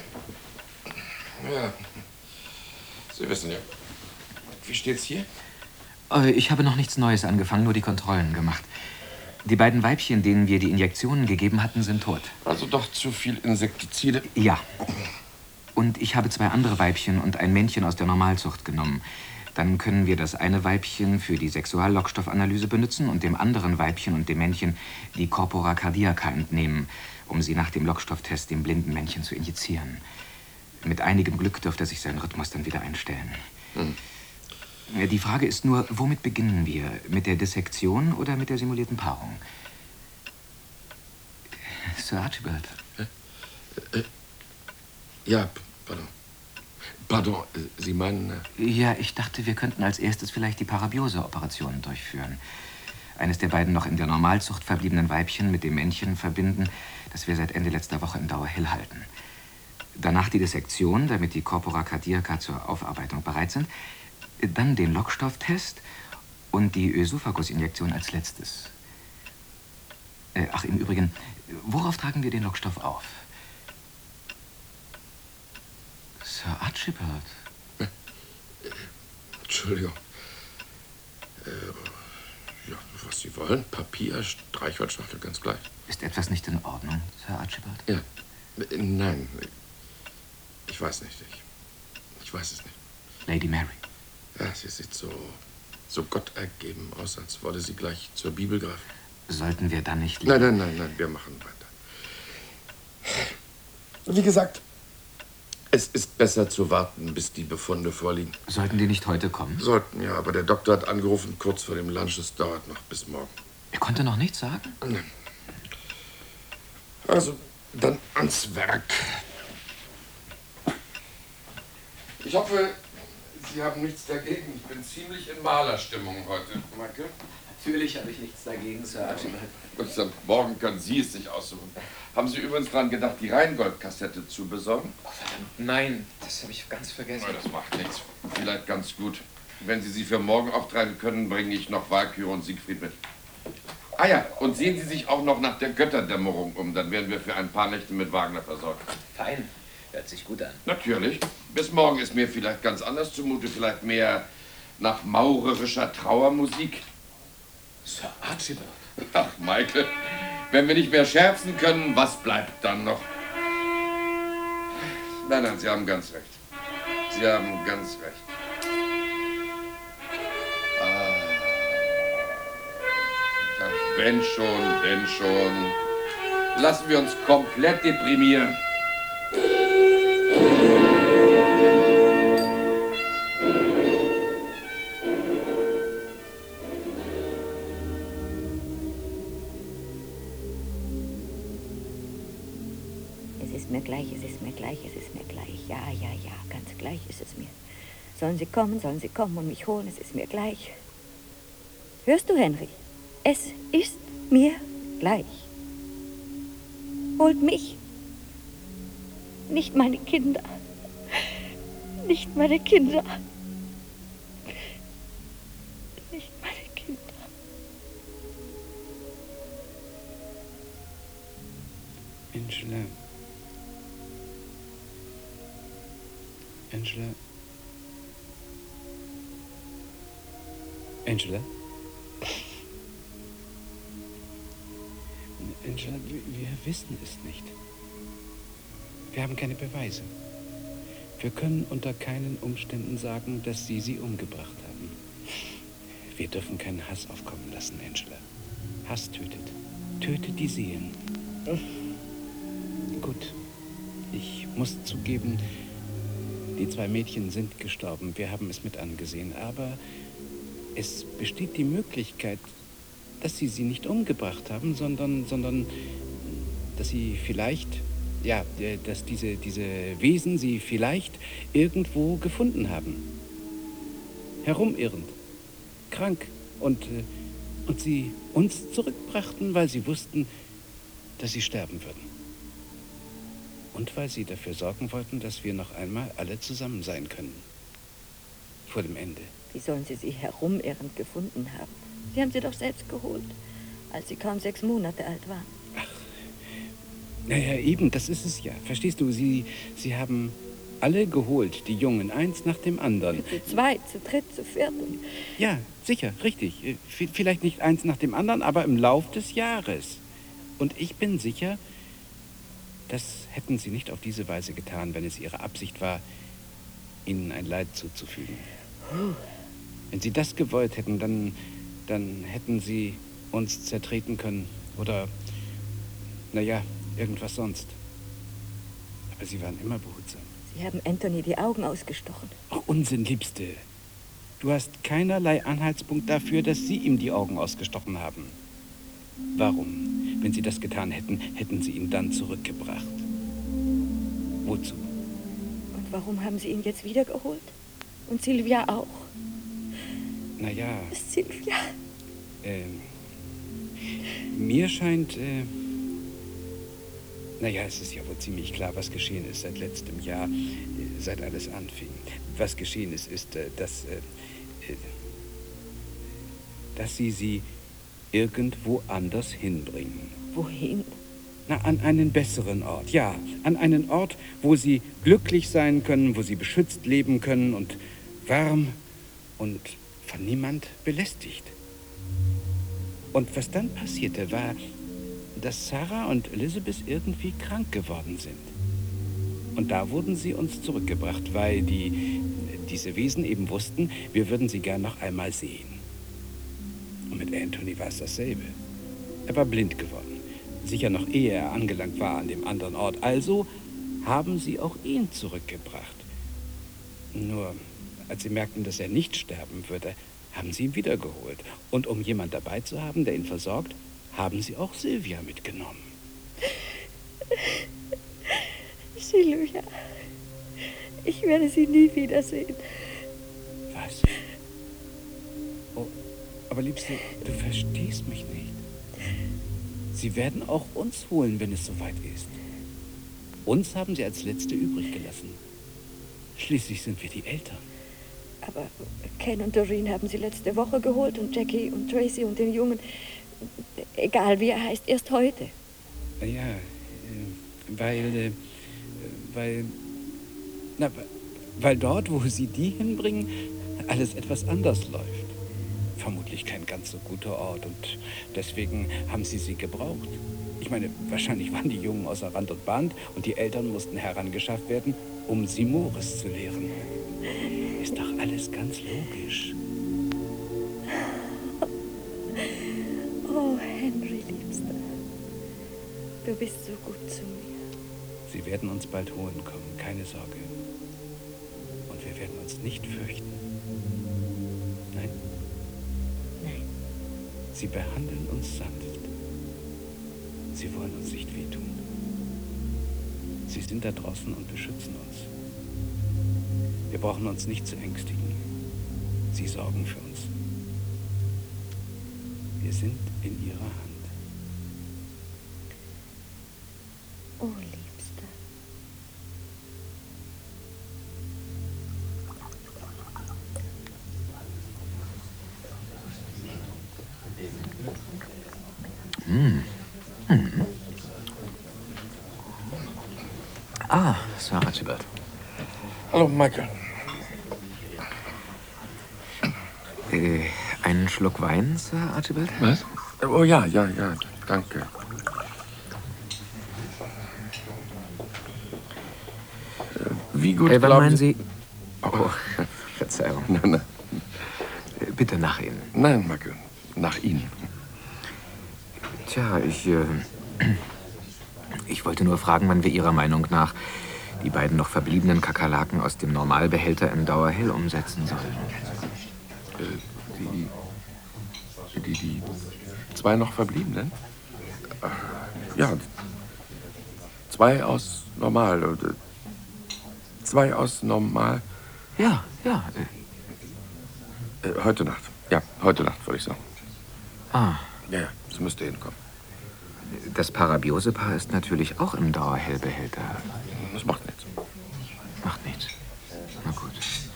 Sie wissen ja. Wie steht's hier? Ich habe noch nichts Neues angefangen, nur die Kontrollen gemacht. Die beiden Weibchen, denen wir die Injektionen gegeben hatten, sind tot. Also doch zu viel Insektizide? Ja. Und ich habe 2 andere Weibchen und ein Männchen aus der Normalzucht genommen. Dann können wir das eine Weibchen für die Sexuallockstoffanalyse benutzen und dem anderen Weibchen und dem Männchen die Corpora cardiaca entnehmen, um sie nach dem Lockstofftest dem blinden Männchen zu injizieren. Mit einigem Glück dürfte sich sein Rhythmus dann wieder einstellen. Die Frage ist nur, womit beginnen wir? Mit der Dissektion oder mit der simulierten Paarung? Sir Archibald. Ja, pardon. Pardon, Sie meinen... Ja, ich dachte, wir könnten als erstes vielleicht die Parabiose-Operation durchführen. Eines der beiden noch in der Normalzucht verbliebenen Weibchen mit dem Männchen verbinden, das wir seit Ende letzter Woche in Dauerhill halten. Danach die Dissektion, damit die Corpora cardiaca zur Aufarbeitung bereit sind. Dann den Lockstofftest und die Ösophagus-Injektion als letztes. Ach, im Übrigen, worauf tragen wir den Lockstoff auf? Sir Archibald. Entschuldigung. Ja, was Sie wollen. Papier, Streichholzschachtel, ganz gleich. Ist etwas nicht in Ordnung, Sir Archibald? Ja. Nein. Ich weiß nicht. Ich weiß es nicht. Lady Mary. Ja, sie sieht so gottergeben aus, als wolle sie gleich zur Bibel greifen. Sollten wir dann nicht... Nein, wir machen weiter. Wie gesagt, es ist besser zu warten, bis die Befunde vorliegen. Sollten die nicht heute kommen? Sollten, ja, aber der Doktor hat angerufen, kurz vor dem Lunch. Es dauert noch bis morgen. Er konnte noch nichts sagen? Nein. Also, dann ans Werk. Ich hoffe, Sie haben nichts dagegen. Ich bin ziemlich in Malerstimmung heute, Michael. Natürlich habe ich nichts dagegen, Sir Archibald. Und morgen können Sie es sich aussuchen. Haben Sie übrigens daran gedacht, die Rheingold-Kassette zu besorgen? Oh, verdammt, nein, das habe ich ganz vergessen. Na, das macht nichts. Vielleicht ganz gut. Wenn Sie sie für morgen auftreiben können, bringe ich noch Walküre und Siegfried mit. Ah ja, und sehen Sie sich auch noch nach der Götterdämmerung um. Dann werden wir für ein paar Nächte mit Wagner versorgt. Fein, hört sich gut an. Natürlich. Bis morgen ist mir vielleicht ganz anders zumute. Vielleicht mehr nach maurerischer Trauermusik. Sir Archibald. Ach, Michael, wenn wir nicht mehr scherzen können, was bleibt dann noch? Nein, Sie haben ganz recht. Sie haben ganz recht. Ja, wenn schon. Lassen wir uns komplett deprimieren. Es ist mir gleich. Ja, ganz gleich ist es mir. Sollen Sie kommen und mich holen, es ist mir gleich. Hörst du, Henry? Es ist mir gleich. Holt mich. Nicht meine Kinder. Nicht meine Kinder. Nicht meine Kinder. Angela. Angela, wir wissen es nicht. Wir haben keine Beweise. Wir können unter keinen Umständen sagen, dass Sie umgebracht haben. Wir dürfen keinen Hass aufkommen lassen, Angela. Hass tötet. Tötet die Seelen. Gut. Ich muss zugeben, die 2 Mädchen sind gestorben. Wir haben es mit angesehen. Aber es besteht die Möglichkeit, dass Sie nicht umgebracht haben, sondern dass Sie vielleicht, ja, dass diese Wesen Sie vielleicht irgendwo gefunden haben. Herumirrend, krank und Sie uns zurückbrachten, weil Sie wussten, dass Sie sterben würden. Und weil Sie dafür sorgen wollten, dass wir noch einmal alle zusammen sein können. Vor dem Ende. Wie sollen Sie sie herumirrend gefunden haben? Sie haben sie doch selbst geholt, als Sie kaum 6 Monate alt waren. Ach, naja, eben, das ist es ja. Verstehst du, Sie haben alle geholt, die Jungen, eins nach dem anderen. Zu 2, zu 3, zu 4. Ja, sicher, richtig. Vielleicht nicht eins nach dem anderen, aber im Lauf des Jahres. Und ich bin sicher, das hätten Sie nicht auf diese Weise getan, wenn es Ihre Absicht war, Ihnen ein Leid zuzufügen. Wenn Sie das gewollt hätten, dann hätten Sie uns zertreten können oder, naja, irgendwas sonst. Aber Sie waren immer behutsam. Sie haben Anthony die Augen ausgestochen. Oh, Unsinn, Liebste. Du hast keinerlei Anhaltspunkt dafür, dass Sie ihm die Augen ausgestochen haben. Warum? Wenn Sie das getan hätten, hätten Sie ihn dann zurückgebracht. Wozu? Und warum haben Sie ihn jetzt wiedergeholt? Und Sylvia auch? Naja, Sylvia. Mir scheint, naja, es ist ja wohl ziemlich klar, was geschehen ist seit letztem Jahr, seit alles anfing. Was geschehen ist, dass Sie irgendwo anders hinbringen. Wohin? Na, an einen besseren Ort, ja. An einen Ort, wo Sie glücklich sein können, wo Sie beschützt leben können und warm und von niemand belästigt. Und was dann passierte, war, dass Sarah und Elizabeth irgendwie krank geworden sind. Und da wurden sie uns zurückgebracht, weil diese Wesen eben wussten, wir würden sie gern noch einmal sehen. Und mit Anthony war es dasselbe. Er war blind geworden, sicher noch ehe er angelangt war an dem anderen Ort. Also haben sie auch ihn zurückgebracht. Nur, als sie merkten, dass er nicht sterben würde, haben sie ihn wiedergeholt. Und um jemand dabei zu haben, der ihn versorgt, haben sie auch Sylvia mitgenommen. Sylvia, ich werde sie nie wiedersehen. Was? Oh, aber Liebste, du verstehst mich nicht. Sie werden auch uns holen, wenn es soweit ist. Uns haben sie als Letzte übrig gelassen. Schließlich sind wir die Eltern. Aber Ken und Doreen haben sie letzte Woche geholt und Jackie und Tracy und den Jungen, egal wie er heißt, erst heute. Ja, weil dort, wo sie die hinbringen, alles etwas anders läuft. Vermutlich kein ganz so guter Ort und deswegen haben sie gebraucht. Ich meine, wahrscheinlich waren die Jungen außer Rand und Band und die Eltern mussten herangeschafft werden, um sie Morris zu lehren. Ist doch alles ganz logisch. Oh, Henry, Liebster. Du bist so gut zu mir. Sie werden uns bald holen kommen, keine Sorge. Und wir werden uns nicht fürchten. Nein? Nein. Sie behandeln uns sanft. Sie wollen uns nicht wehtun. Sie sind da draußen und beschützen uns. Wir brauchen uns nicht zu ängstigen. Sie sorgen für uns. Wir sind in ihrer Hand. Oh, Liebster. Ah, Sir Archibald. Hallo, Michael. Einen Schluck Wein, Sir Archibald? Was? Oh ja, danke. Wie gut Wann glauben meinen Sie... Oh, Verzeihung. Nein. Bitte nach Ihnen. Nein, Michael, nach Ihnen. Tja, ich wollte nur fragen, wann wir Ihrer Meinung nach die beiden noch verbliebenen Kakerlaken aus dem Normalbehälter in Dauerhill umsetzen sollen. Die zwei noch verbliebenen? Ja, 2 aus Normal. 2 aus Normal. Ja. Heute Nacht. Ja, heute Nacht, würde ich sagen. Ah. Ja, das müsste hinkommen. Das Parabiose-Paar ist natürlich auch im Dauerhellbehälter. Das macht nichts. Macht nichts. Na gut.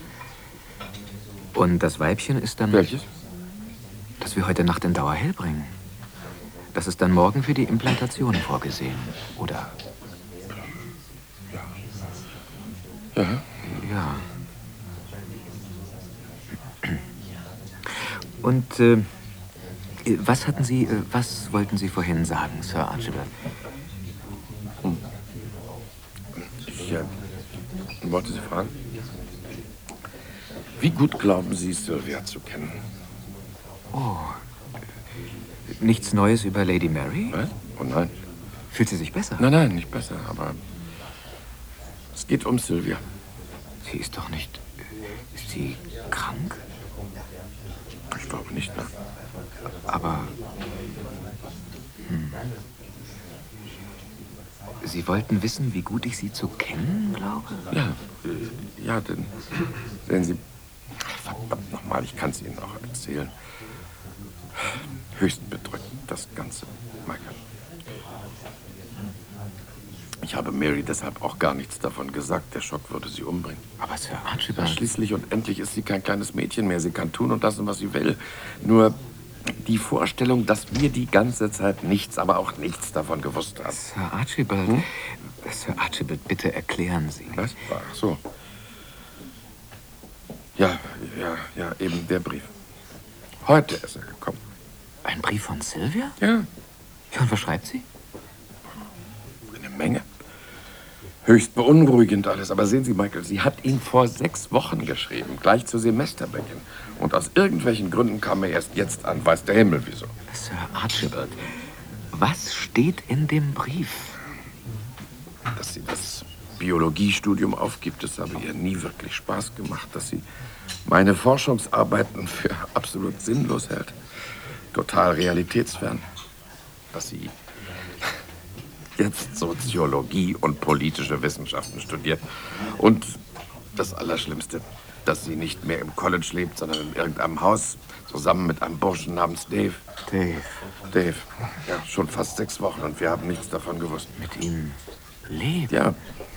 Und das Weibchen ist dann... Welches? Das wir heute Nacht in Dauerhell bringen. Das ist dann morgen für die Implantation vorgesehen, oder? Ja. Ja. Und was wollten Sie vorhin sagen, Sir Archibald? Ich wollte Sie fragen, wie gut glauben Sie, Sylvia zu kennen? Oh, nichts Neues über Lady Mary? Was? Oh nein. Fühlt sie sich besser? Nein, nicht besser, aber es geht um Sylvia. Sie ist doch nicht... Ist sie krank? Ich glaube nicht, ne? Aber... Sie wollten wissen, wie gut ich Sie zu kennen glaube? Ja, denn... Sehen Sie... Verdammt nochmal, ich kann es Ihnen auch erzählen. Höchst bedrückend, das Ganze, Michael. Ich habe Mary deshalb auch gar nichts davon gesagt. Der Schock würde sie umbringen. Aber Sir Archibald... Schließlich und endlich ist sie kein kleines Mädchen mehr. Sie kann tun und lassen, was sie will. Nur die Vorstellung, dass wir die ganze Zeit nichts, aber auch nichts davon gewusst haben. Sir Archibald, Sir Archibald, bitte erklären Sie. Was? Ach so. Ja, eben der Brief. Heute ist er gekommen. Ein Brief von Sylvia? Ja. Ja, und was schreibt sie? Eine Menge. Höchst beunruhigend alles. Aber sehen Sie, Michael, sie hat ihn vor 6 Wochen geschrieben, gleich zu Semesterbeginn. Und aus irgendwelchen Gründen kam er erst jetzt an. Weiß der Himmel wieso. Sir Archibald, was steht in dem Brief? Dass sie das Biologiestudium aufgibt, das habe ihr nie wirklich Spaß gemacht. Dass sie meine Forschungsarbeiten für absolut sinnlos hält. Total realitätsfern. Dass sie jetzt Soziologie und politische Wissenschaften studiert. Und das Allerschlimmste, dass sie nicht mehr im College lebt, sondern in irgendeinem Haus, zusammen mit einem Burschen namens Dave. Dave. Ja, schon fast 6 Wochen und wir haben nichts davon gewusst. Mit ihm lebt? Ja.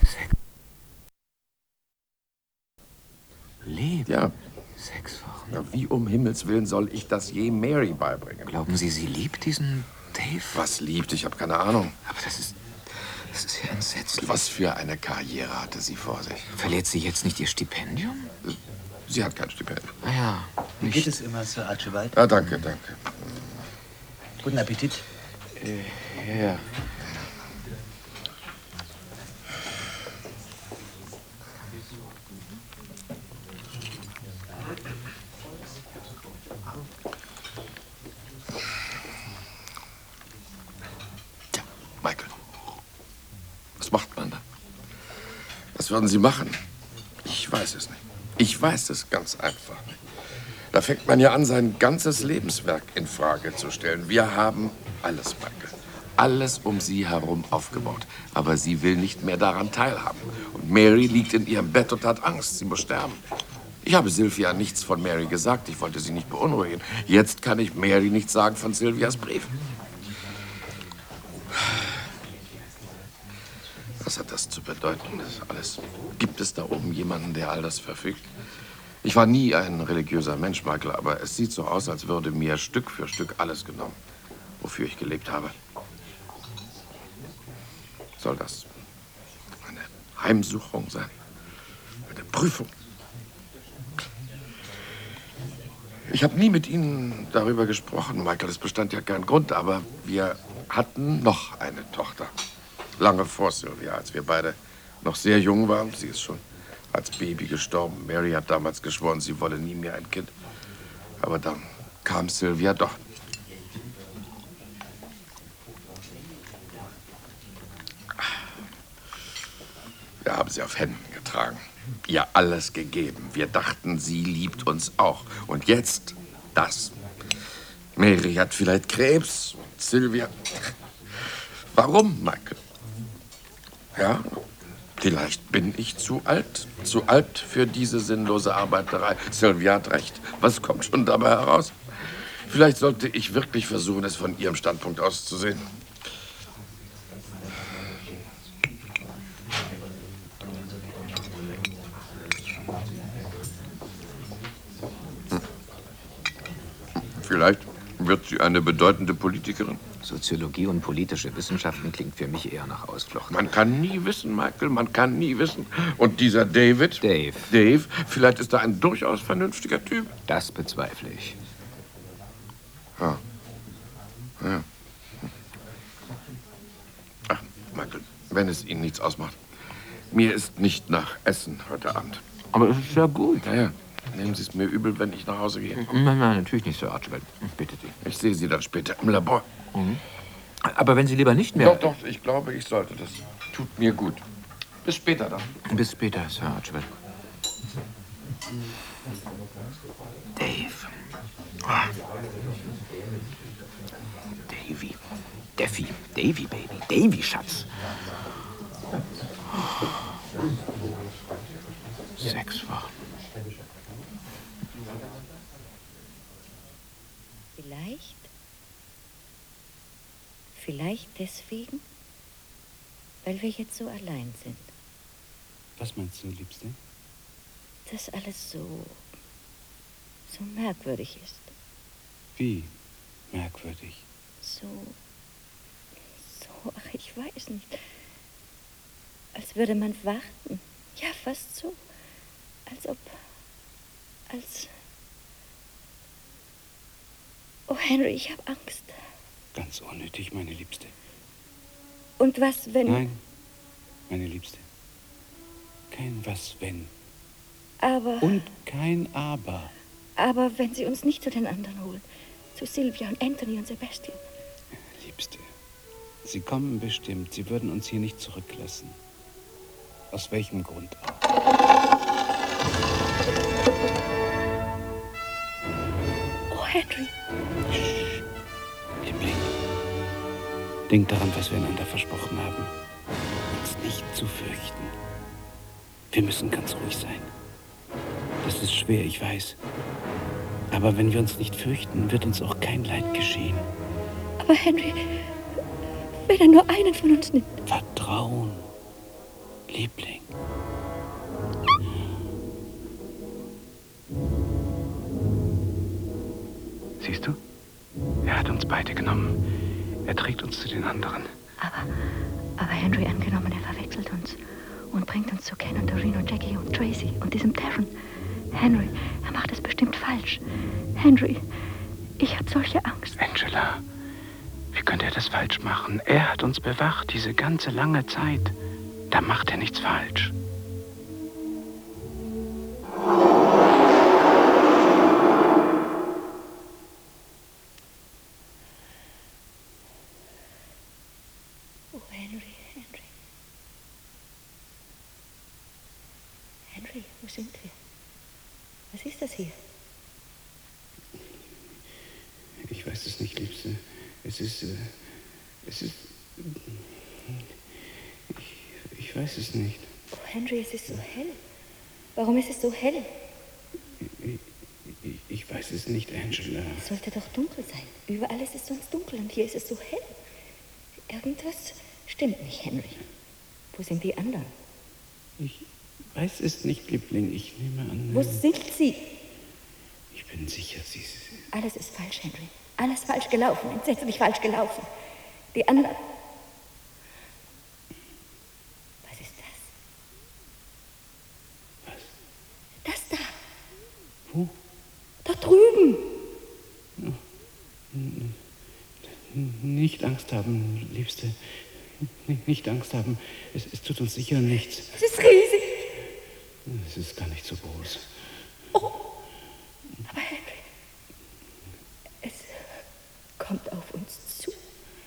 Lebt? Ja. 6 Wochen. Ja, wie um Himmels Willen soll ich das je Mary beibringen? Glauben Sie, sie liebt diesen Dave? Was liebt? Ich habe keine Ahnung. Aber das ist ja entsetzlich. Was für eine Karriere hatte sie vor sich? Verliert sie jetzt nicht ihr Stipendium? Sie hat kein Stipendium. Ah ja. Wie geht es immer, Sir Archibald? Ja, danke. Guten Appetit. Ja. Michael, was macht man da? Was würden Sie machen? Ich weiß es nicht. Ich weiß es ganz einfach nicht. Da fängt man ja an, sein ganzes Lebenswerk in Frage zu stellen. Wir haben alles, Michael. Alles um sie herum aufgebaut. Aber sie will nicht mehr daran teilhaben. Und Mary liegt in ihrem Bett und hat Angst. Sie muss sterben. Ich habe Sylvia nichts von Mary gesagt. Ich wollte sie nicht beunruhigen. Jetzt kann ich Mary nichts sagen von Sylvias Brief. Was hat das zu bedeuten, das alles? Gibt es da oben jemanden, der all das verfügt? Ich war nie ein religiöser Mensch, Michael, aber es sieht so aus, als würde mir Stück für Stück alles genommen, wofür ich gelebt habe. Soll das eine Heimsuchung sein? Eine Prüfung? Ich habe nie mit Ihnen darüber gesprochen, Michael. Es bestand ja kein Grund, aber wir hatten noch eine Tochter. Lange vor Sylvia, als wir beide noch sehr jung waren. Sie ist schon als Baby gestorben. Mary hat damals geschworen, sie wolle nie mehr ein Kind. Aber dann kam Sylvia doch. Wir haben sie auf Händen getragen, ihr alles gegeben. Wir dachten, sie liebt uns auch. Und jetzt das. Mary hat vielleicht Krebs, Sylvia. Warum, Michael? Ja, vielleicht bin ich zu alt für diese sinnlose Arbeiterei. Sylvia hat recht. Was kommt schon dabei heraus? Vielleicht sollte ich wirklich versuchen, es von ihrem Standpunkt aus zu sehen. Vielleicht wird sie eine bedeutende Politikerin. Soziologie und politische Wissenschaften klingt für mich eher nach Ausflucht. Man kann nie wissen, Michael, man kann nie wissen. Und dieser David? Dave, vielleicht ist er ein durchaus vernünftiger Typ. Das bezweifle ich. Ja. Ach, Michael, wenn es Ihnen nichts ausmacht. Mir ist nicht nach Essen heute Abend. Aber es ist ja gut. Ja. Nehmen Sie es mir übel, wenn ich nach Hause gehe? Nein, natürlich nicht, Sir Archibald. Bitte Sie. Ich sehe Sie dann später im Labor. Aber wenn Sie lieber nicht mehr... Doch, ich glaube, ich sollte. Das tut mir gut. Bis später dann. Bis später, Sir Archibald. Dave. Ah. Davy. Daffy. Davy, Baby. Davy, Schatz. 6 Wochen. Vielleicht deswegen, weil wir jetzt so allein sind. Was meinst du, Liebste? Dass alles so merkwürdig ist. Wie merkwürdig? Ach, ich weiß nicht. Als würde man warten. Ja, fast so. Oh, Henry, ich habe Angst. Ganz unnötig, meine Liebste. Und was, wenn... Nein, meine Liebste. Kein was, wenn. Aber... Und kein aber. Aber wenn sie uns nicht zu den anderen holen. Zu Sylvia und Anthony und Sebastian. Liebste, sie kommen bestimmt. Sie würden uns hier nicht zurücklassen. Aus welchem Grund auch? Oh, Henry. Liebling, denk daran, was wir einander versprochen haben. Uns nicht zu fürchten. Wir müssen ganz ruhig sein. Das ist schwer, ich weiß. Aber wenn wir uns nicht fürchten, wird uns auch kein Leid geschehen. Aber Henry, wenn er nur einen von uns nimmt. Vertrauen, Liebling. Siehst du? Er hat uns beide genommen. Er trägt uns zu den anderen. Aber Henry, angenommen, er verwechselt uns und bringt uns zu Ken und Doreen und Jackie und Tracy und diesem Darren. Henry, er macht es bestimmt falsch. Henry, ich habe solche Angst. Angela, wie könnte er das falsch machen? Er hat uns bewacht diese ganze lange Zeit. Da macht er nichts falsch. Oh, Henry. Henry, wo sind wir? Was ist das hier? Ich weiß es nicht, Liebste. Es ist... Ich weiß es nicht. Oh, Henry, es ist so hell. Warum ist es so hell? Ich weiß es nicht, Angela. Es sollte doch dunkel sein. Überall ist es sonst dunkel und hier ist es so hell. Irgendwas stimmt nicht, Henry. Wo sind die anderen? Ich weiß es nicht, Liebling. Ich nehme an... Wo sind sie? Ich bin sicher, sie... Alles ist falsch, Henry. Alles falsch gelaufen. Entsetzlich falsch gelaufen. Die anderen... Was ist das? Was? Das da. Wo? Da drüben. Nicht Angst haben, Liebste. Nicht Angst haben. Es tut uns sicher nichts. Es ist riesig. Es ist gar nicht so groß. Oh, aber Henry, es kommt auf uns zu.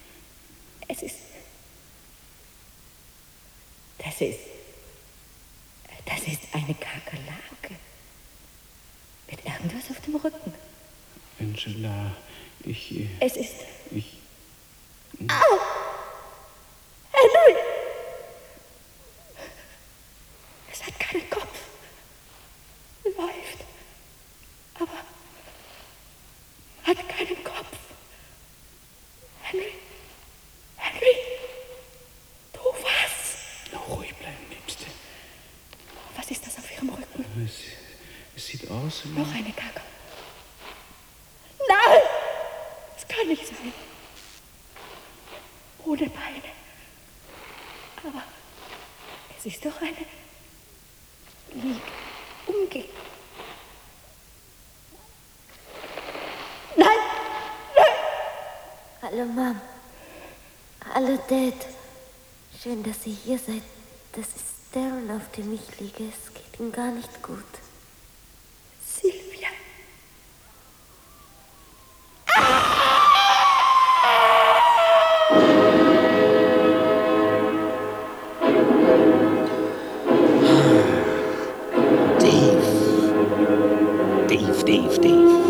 Das ist eine Kakerlake. Mit irgendwas auf dem Rücken. Angela, Es ist... Au! Henry! Es hat keinen Kopf. Läuft. Aber hat keinen Kopf. Henry! Du was? Noch ruhig bleiben, Liebste. Was ist das auf ihrem Rücken? Es sieht aus wie... Noch eine Kacke. Nein! Das kann nicht sein. Ohne Beine. Aber es ist doch eine... Nein! Hallo, Mom. Hallo, Dad. Schön, dass ihr hier seid. Das ist Darren, auf dem ich liege. Es geht ihm gar nicht gut. Sylvia. Dave.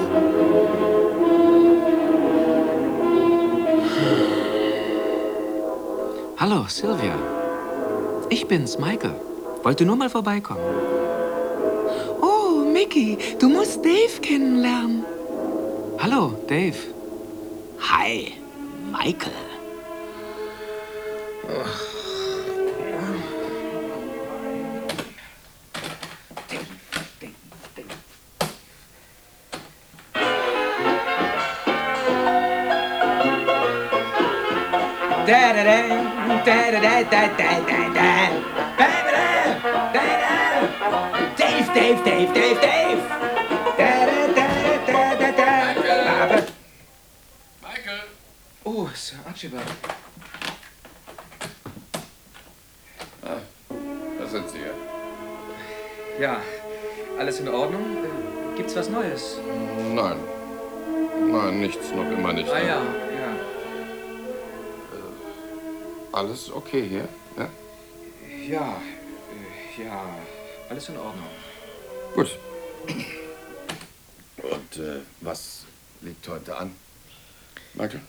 Hallo, Sylvia. Ich bin's, Michael. Wollte nur mal vorbeikommen. Oh, Mickey, du musst Dave kennenlernen. Hallo, Dave. Hi, Michael. Dave. Michael! Oh, Sir Archibald. Ah, da sind Sie ja. Ja, alles in Ordnung? Gibt's was Neues? Nein. Nein, nichts, noch immer nicht. Ah ja. Alles okay hier? Ja? Ja, alles in Ordnung. Gut. Und was liegt heute an, Michael?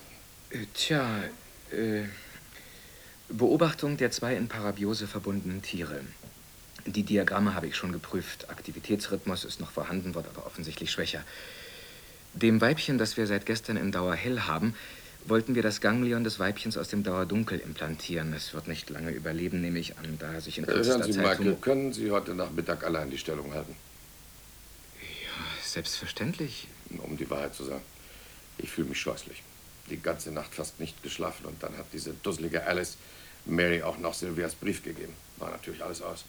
Beobachtung der 2 in Parabiose verbundenen Tiere. Die Diagramme habe ich schon geprüft. Aktivitätsrhythmus ist noch vorhanden, wird aber offensichtlich schwächer. Dem Weibchen, das wir seit gestern in Dauerhell haben, wollten wir das Ganglion des Weibchens aus dem Dauerdunkel implantieren. Es wird nicht lange überleben, nehme ich an, da sich in kürzester Hören Sie, Zeit... Michael, können Sie heute Nachmittag allein die Stellung halten? Ja, selbstverständlich. Um die Wahrheit zu sagen, ich fühle mich scheußlich. Die ganze Nacht fast nicht geschlafen und dann hat diese dusselige Alice Mary auch noch Sylvias Brief gegeben. War natürlich alles aus.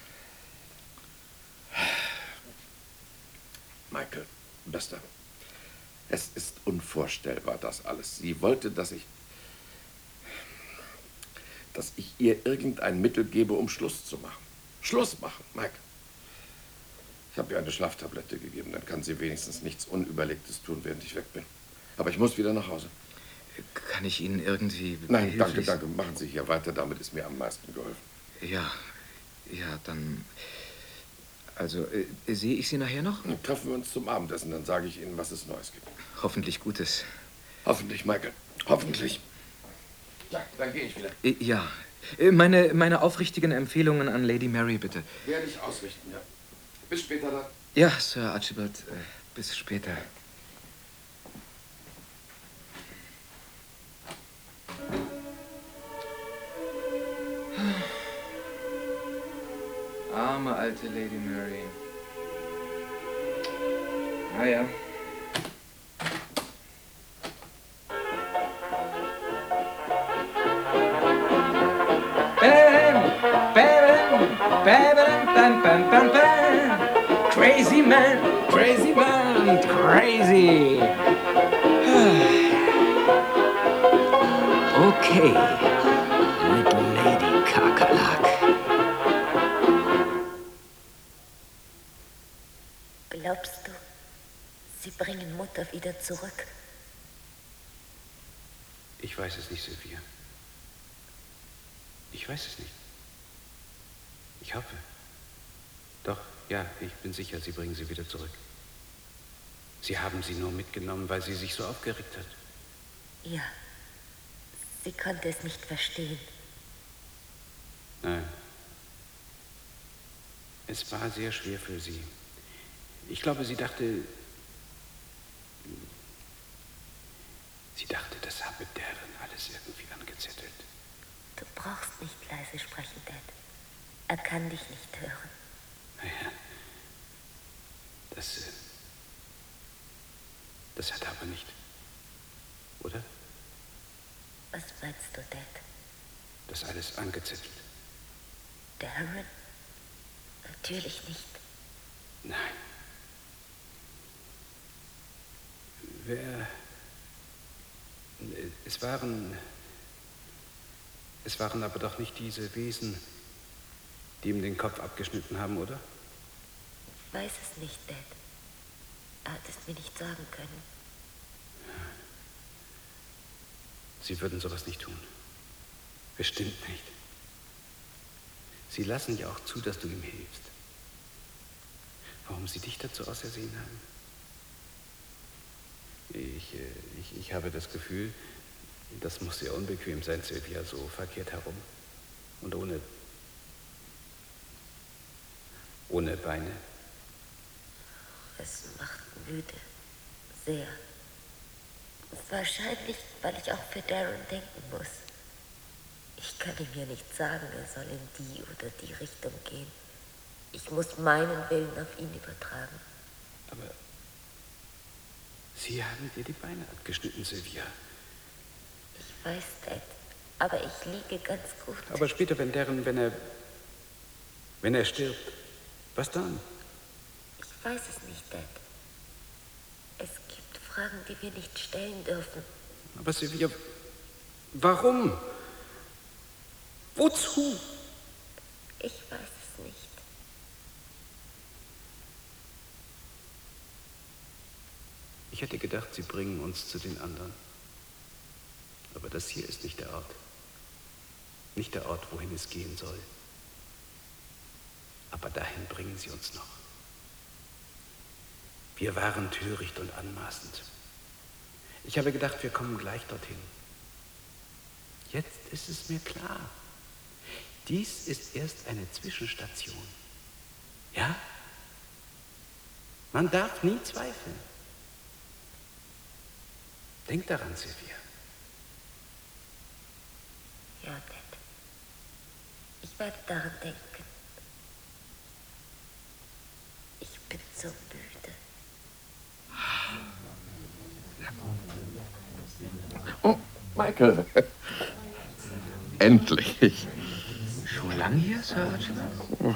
Michael, Bester, es ist unvorstellbar, das alles. Sie wollte, dass ich ihr irgendein Mittel gebe, um Schluss zu machen. Schluss machen, Mike. Ich habe ihr eine Schlaftablette gegeben, dann kann sie wenigstens nichts Unüberlegtes tun, während ich weg bin. Aber ich muss wieder nach Hause. Kann ich Ihnen irgendwie... Nein, danke. Machen Sie hier weiter, damit ist mir am meisten geholfen. Ja, dann... Also, sehe ich Sie nachher noch? Dann treffen wir uns zum Abendessen, dann sage ich Ihnen, was es Neues gibt. Hoffentlich Gutes. Hoffentlich, Michael. Hoffentlich. Ja, dann gehe ich wieder. Ja. Meine aufrichtigen Empfehlungen an Lady Mary, bitte. Werde ich ausrichten, ja. Bis später dann. Ja, Sir Archibald, bis später. Arme alte Lady Mary. Naja. Crazy man, crazy. Okay, little lady Kakerlak. Glaubst du, sie bringen Mutter wieder zurück? Ich weiß es nicht, Sylvia. Ich weiß es nicht. Ich hoffe. Doch, ja, ich bin sicher, sie bringen sie wieder zurück. Sie haben sie nur mitgenommen, weil sie sich so aufgeregt hat. Ja, sie konnte es nicht verstehen. Nein. Es war sehr schwer für sie. Ich glaube, sie dachte, das habe Darren alles irgendwie angezettelt. Du brauchst nicht leise sprechen, Dad. Er kann dich nicht hören. Naja, das hat er aber nicht. Oder? Was meinst du, Dad? Das alles angezettelt. Darren? Natürlich nicht. Nein. Es waren aber doch nicht diese Wesen, die ihm den Kopf abgeschnitten haben, oder? Ich weiß es nicht, Dad. Er hat es mir nicht sagen können. Sie würden sowas nicht tun. Bestimmt nicht. Sie lassen ja auch zu, dass du ihm hilfst. Warum sie dich dazu ausersehen haben? Ich habe das Gefühl, das muss sehr unbequem sein, Sylvia, so verkehrt herum. Und ohne Beine. Es macht müde. Sehr. Wahrscheinlich, weil ich auch für Darren denken muss. Ich kann ihm ja nicht sagen, er soll in die oder die Richtung gehen. Ich muss meinen Willen auf ihn übertragen. Aber Sie haben dir die Beine abgeschnitten, Sylvia. Ich weiß, Dad, aber ich liege ganz gut. Aber später, wenn er stirbt, was dann? Ich weiß es nicht, Dad. Es gibt Fragen, die wir nicht stellen dürfen. Aber Sylvia, warum? Wozu? Ich weiß es nicht. Ich hätte gedacht, Sie bringen uns zu den anderen. Aber das hier ist nicht der Ort. Nicht der Ort, wohin es gehen soll. Aber dahin bringen Sie uns noch. Wir waren töricht und anmaßend. Ich habe gedacht, wir kommen gleich dorthin. Jetzt ist es mir klar. Dies ist erst eine Zwischenstation. Ja? Man darf nie zweifeln. Denk daran, Sylvia. Ja, Dad. Ich werde daran denken. Ich bin so müde. Oh, Michael. Endlich. Schon lange hier, Sir Archibald? Oh.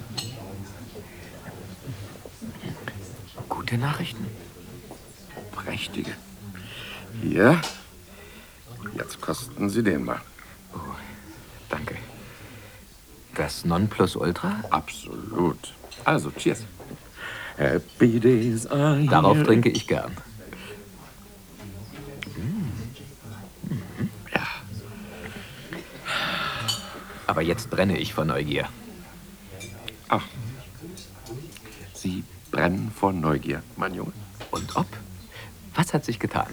Gute Nachrichten? Prächtige. Hier. Jetzt kosten Sie den mal. Oh, danke. Das Nonplusultra? Absolut. Also, cheers. Happy days are here. Darauf trinke ich gern. Ja. Aber jetzt brenne ich vor Neugier. Ach. Sie brennen vor Neugier, mein Junge. Und ob? Was hat sich getan?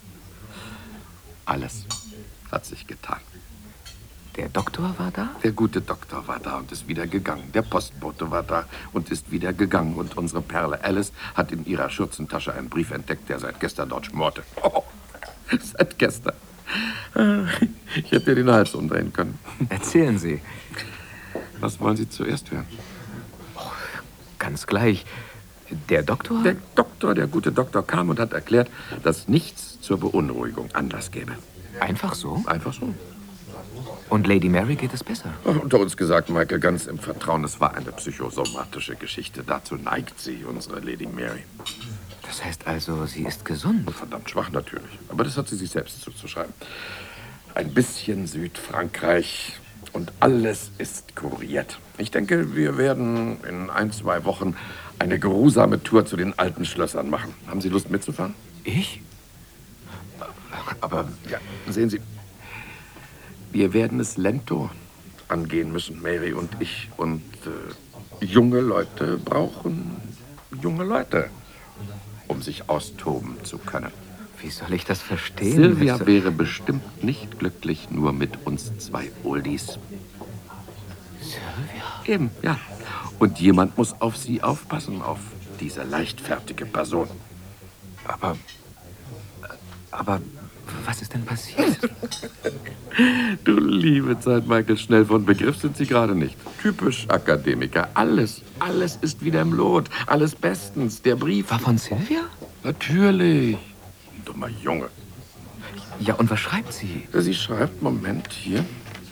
Alles hat sich getan. Der Doktor war da? Der gute Doktor war da und ist wieder gegangen. Der Postbote war da und ist wieder gegangen. Und unsere Perle Alice hat in ihrer Schürzentasche einen Brief entdeckt, der seit gestern dort schmorte. Oh, seit gestern. Ich hätte dir den Hals umdrehen können. Erzählen Sie. Was wollen Sie zuerst hören? Oh, ganz gleich. Der Doktor? Der Doktor, der gute Doktor kam und hat erklärt, dass nichts zur Beunruhigung Anlass gäbe. Einfach so? Einfach so. Und Lady Mary geht es besser? Unter uns gesagt, Michael, ganz im Vertrauen, es war eine psychosomatische Geschichte. Dazu neigt sie, unsere Lady Mary. Das heißt also, sie ist gesund? Verdammt schwach natürlich. Aber das hat sie sich selbst zuzuschreiben. Ein bisschen Südfrankreich und alles ist kuriert. Ich denke, wir werden in 1-2 Wochen eine geruhsame Tour zu den alten Schlössern machen. Haben Sie Lust mitzufahren? Ich? Aber... Ja, sehen Sie, wir werden es lento angehen müssen, Mary und ich. Und junge Leute brauchen junge Leute, um sich austoben zu können. Wie soll ich das verstehen? Sylvia wäre bestimmt nicht glücklich nur mit uns 2 Oldies. Sylvia? Eben, ja. Und jemand muss auf sie aufpassen, auf diese leichtfertige Person. Aber was ist denn passiert? Du liebe Zeit, Michael, schnell von Begriff sind Sie gerade nicht. Typisch Akademiker. Alles ist wieder im Lot. Alles bestens. Der Brief... War von Sylvia? Natürlich. Dummer Junge. Ja, und was schreibt sie? Sie schreibt, Moment, hier.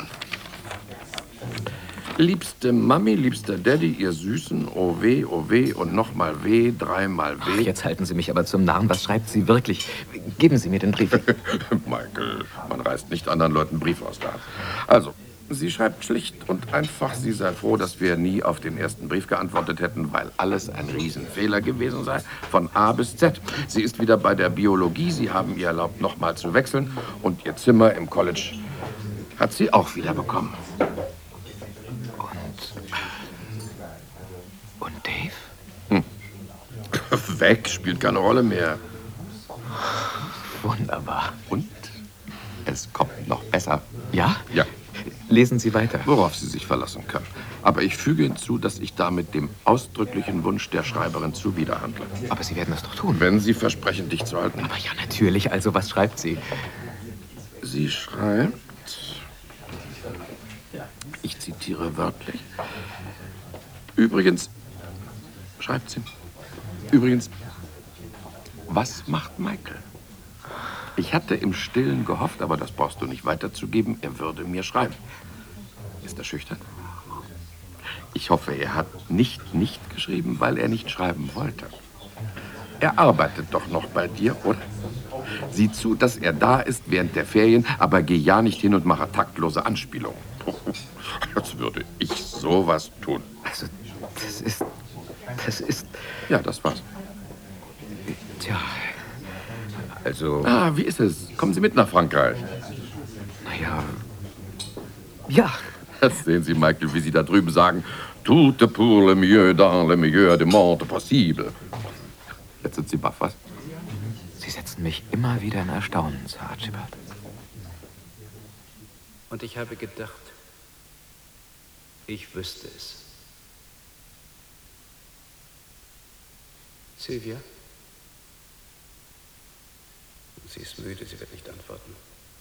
Liebste Mami, liebster Daddy, ihr Süßen, oh weh und nochmal weh, 3-mal weh. Ach, jetzt halten Sie mich aber zum Narren. Was schreibt sie wirklich? Geben Sie mir den Brief. Michael, man reißt nicht anderen Leuten Briefe aus der Hand. Also, sie schreibt schlicht und einfach, sie sei froh, dass wir nie auf den ersten Brief geantwortet hätten, weil alles ein Riesenfehler gewesen sei, von A bis Z. Sie ist wieder bei der Biologie, sie haben ihr erlaubt, nochmal zu wechseln. Und ihr Zimmer im College hat sie auch wieder bekommen. Und Dave? Weg, spielt keine Rolle mehr. Wunderbar. Und es kommt noch besser. Ja? Ja. Lesen Sie weiter. Worauf Sie sich verlassen können. Aber ich füge hinzu, dass ich damit dem ausdrücklichen Wunsch der Schreiberin zuwiderhandle. Aber Sie werden das doch tun. Wenn Sie versprechen, dich zu halten. Aber ja, natürlich. Also, was schreibt sie? Sie schreibt... Ich zitiere wörtlich. Übrigens... Schreibt sie. Übrigens... Was macht Michael? Ich hatte im Stillen gehofft, aber das brauchst du nicht weiterzugeben, er würde mir schreiben. Ist er schüchtern? Ich hoffe, er hat nicht geschrieben, weil er nicht schreiben wollte. Er arbeitet doch noch bei dir, oder? Sieh zu, dass er da ist während der Ferien, aber geh ja nicht hin und mache taktlose Anspielungen. Als würde ich sowas tun. Also, das ist... Ja, das war's. Tja, also... Ah, wie ist es? Kommen Sie mit nach Frankreich? Naja... Ja. Jetzt sehen Sie, Michael, wie Sie da drüben sagen. Tout pour le mieux dans le meilleur du monde possible. Jetzt sind Sie baff, was? Sie setzen mich immer wieder in Erstaunen, Sir Archibald. Und ich habe gedacht, ich wüsste es. Sylvia? Sie ist müde, sie wird nicht antworten.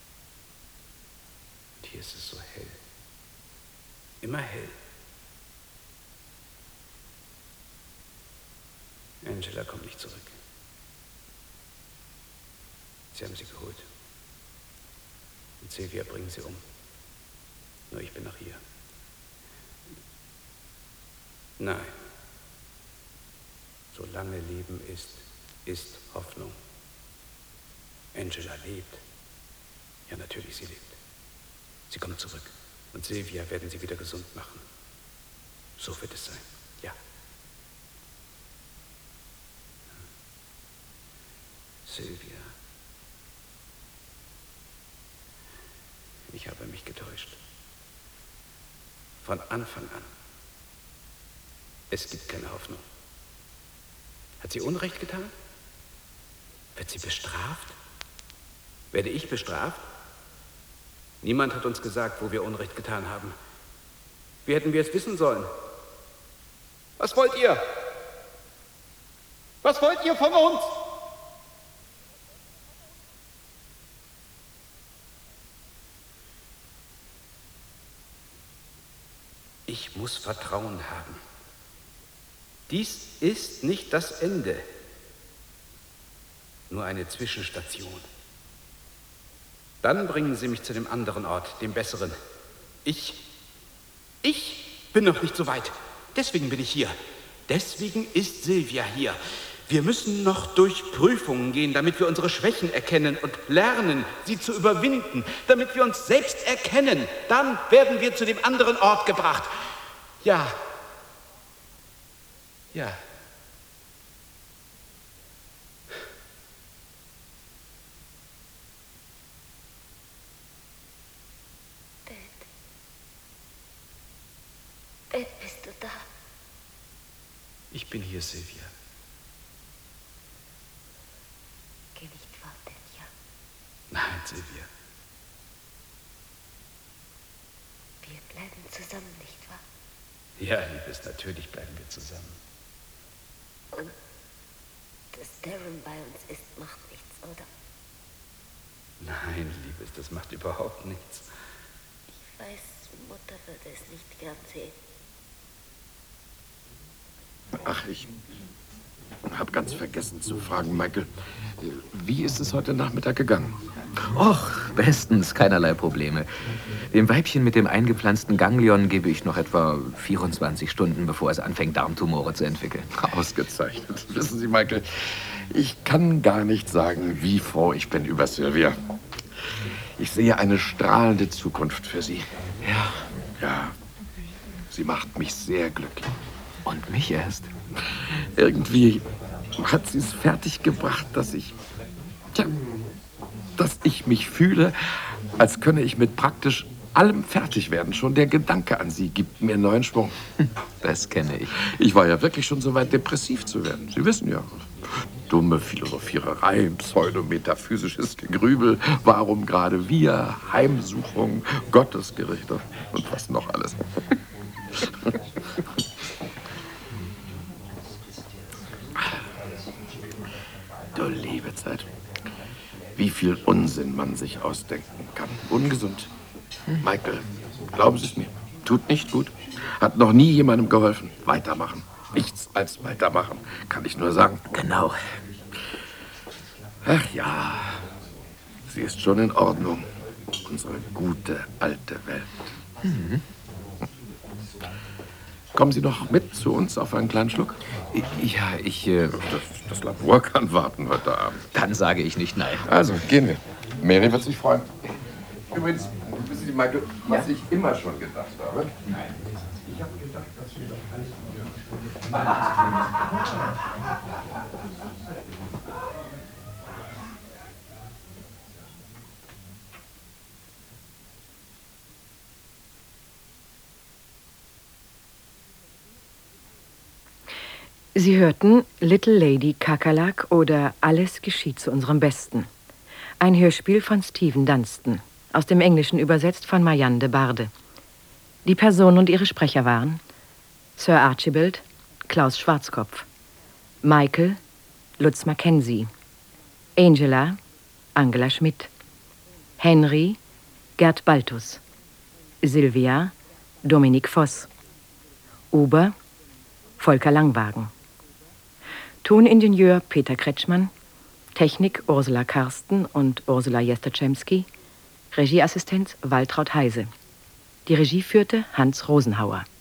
Und hier ist es so hell. Immer hell. Angela kommt nicht zurück. Sie haben sie geholt. Und Sylvia bringen sie um. Nur ich bin noch hier. Nein. Solange Leben ist, ist Hoffnung. Angela lebt. Ja, natürlich, sie lebt. Sie kommt zurück. Und Sylvia werden sie wieder gesund machen. So wird es sein. Ja. Sylvia. Ich habe mich getäuscht. Von Anfang an. Es gibt keine Hoffnung. Hat sie Unrecht getan? Wird sie bestraft? Werde ich bestraft? Niemand hat uns gesagt, wo wir Unrecht getan haben. Wie hätten wir es wissen sollen? Was wollt ihr? Was wollt ihr von uns? Ich muss Vertrauen haben. Dies ist nicht das Ende, nur eine Zwischenstation. Dann bringen Sie mich zu dem anderen Ort, dem besseren. Ich bin noch nicht so weit. Deswegen bin ich hier. Deswegen ist Sylvia hier. Wir müssen noch durch Prüfungen gehen, damit wir unsere Schwächen erkennen und lernen, sie zu überwinden, damit wir uns selbst erkennen. Dann werden wir zu dem anderen Ort gebracht. Ja. Ja. Dad, bist du da? Ich bin hier, Sylvia. Geh nicht fort, Dad, ja? Nein, Sylvia. Wir bleiben zusammen, nicht wahr? Ja, Liebes, natürlich bleiben wir zusammen. Und dass Darren bei uns ist, macht nichts, oder? Nein, Liebes, das macht überhaupt nichts. Ich weiß, Mutter würde es nicht gern sehen. Ach, ich habe ganz vergessen zu fragen, Michael. Wie ist es heute Nachmittag gegangen? Och, bestens, keinerlei Probleme. Dem Weibchen mit dem eingepflanzten Ganglion gebe ich noch etwa 24 Stunden, bevor es anfängt, Darmtumore zu entwickeln. Ausgezeichnet. Wissen Sie, Michael, ich kann gar nicht sagen, wie froh ich bin über Sylvia. Ich sehe eine strahlende Zukunft für sie. Ja. Ja, sie macht mich sehr glücklich. Und mich erst. Irgendwie hat sie es fertiggebracht, dass ich mich fühle, als könne ich mit praktisch allem fertig werden. Schon der Gedanke an sie gibt mir neuen Schwung. Das kenne ich. Ich war ja wirklich schon so weit, depressiv zu werden. Sie wissen ja. Dumme Philosophiererei, pseudometaphysisches Gegrübel, warum gerade wir, Heimsuchung, Gottesgerichte und was noch alles. Du liebe Zeit. Wie viel Unsinn man sich ausdenken kann. Ungesund. Michael, glauben Sie es mir, tut nicht gut. Hat noch nie jemandem geholfen. Weitermachen. Nichts als weitermachen, kann ich nur sagen. Genau. Ach ja, sie ist schon in Ordnung. Unsere gute, alte Welt. Mhm. Kommen Sie noch mit zu uns auf einen kleinen Schluck? Ja, Das Labor kann warten heute Abend. Dann sage ich nicht nein. Also, gehen wir. Mary wird sich freuen. Übrigens, wissen Sie, Michael, was ich immer schon gedacht habe? Nein. Ich habe gedacht, dass wir doch alles... Sie hörten Little Lady Kakerlak oder Alles geschieht zu unserem Besten. Ein Hörspiel von Stephen Dunstan, aus dem Englischen übersetzt von Marianne de Barde. Die Personen und ihre Sprecher waren Sir Archibald, Klaus Schwarzkopf, Michael, Lutz Mackenzie, Angela, Angela Schmidt, Henry, Gerd Baltus, Sylvia, Dominik Voss, Ober, Volker Langwagen, Toningenieur Peter Kretschmann, Technik Ursula Karsten und Ursula Jestrzemski, Regieassistenz Waltraud Heise. Die Regie führte Hans Rosenhauer.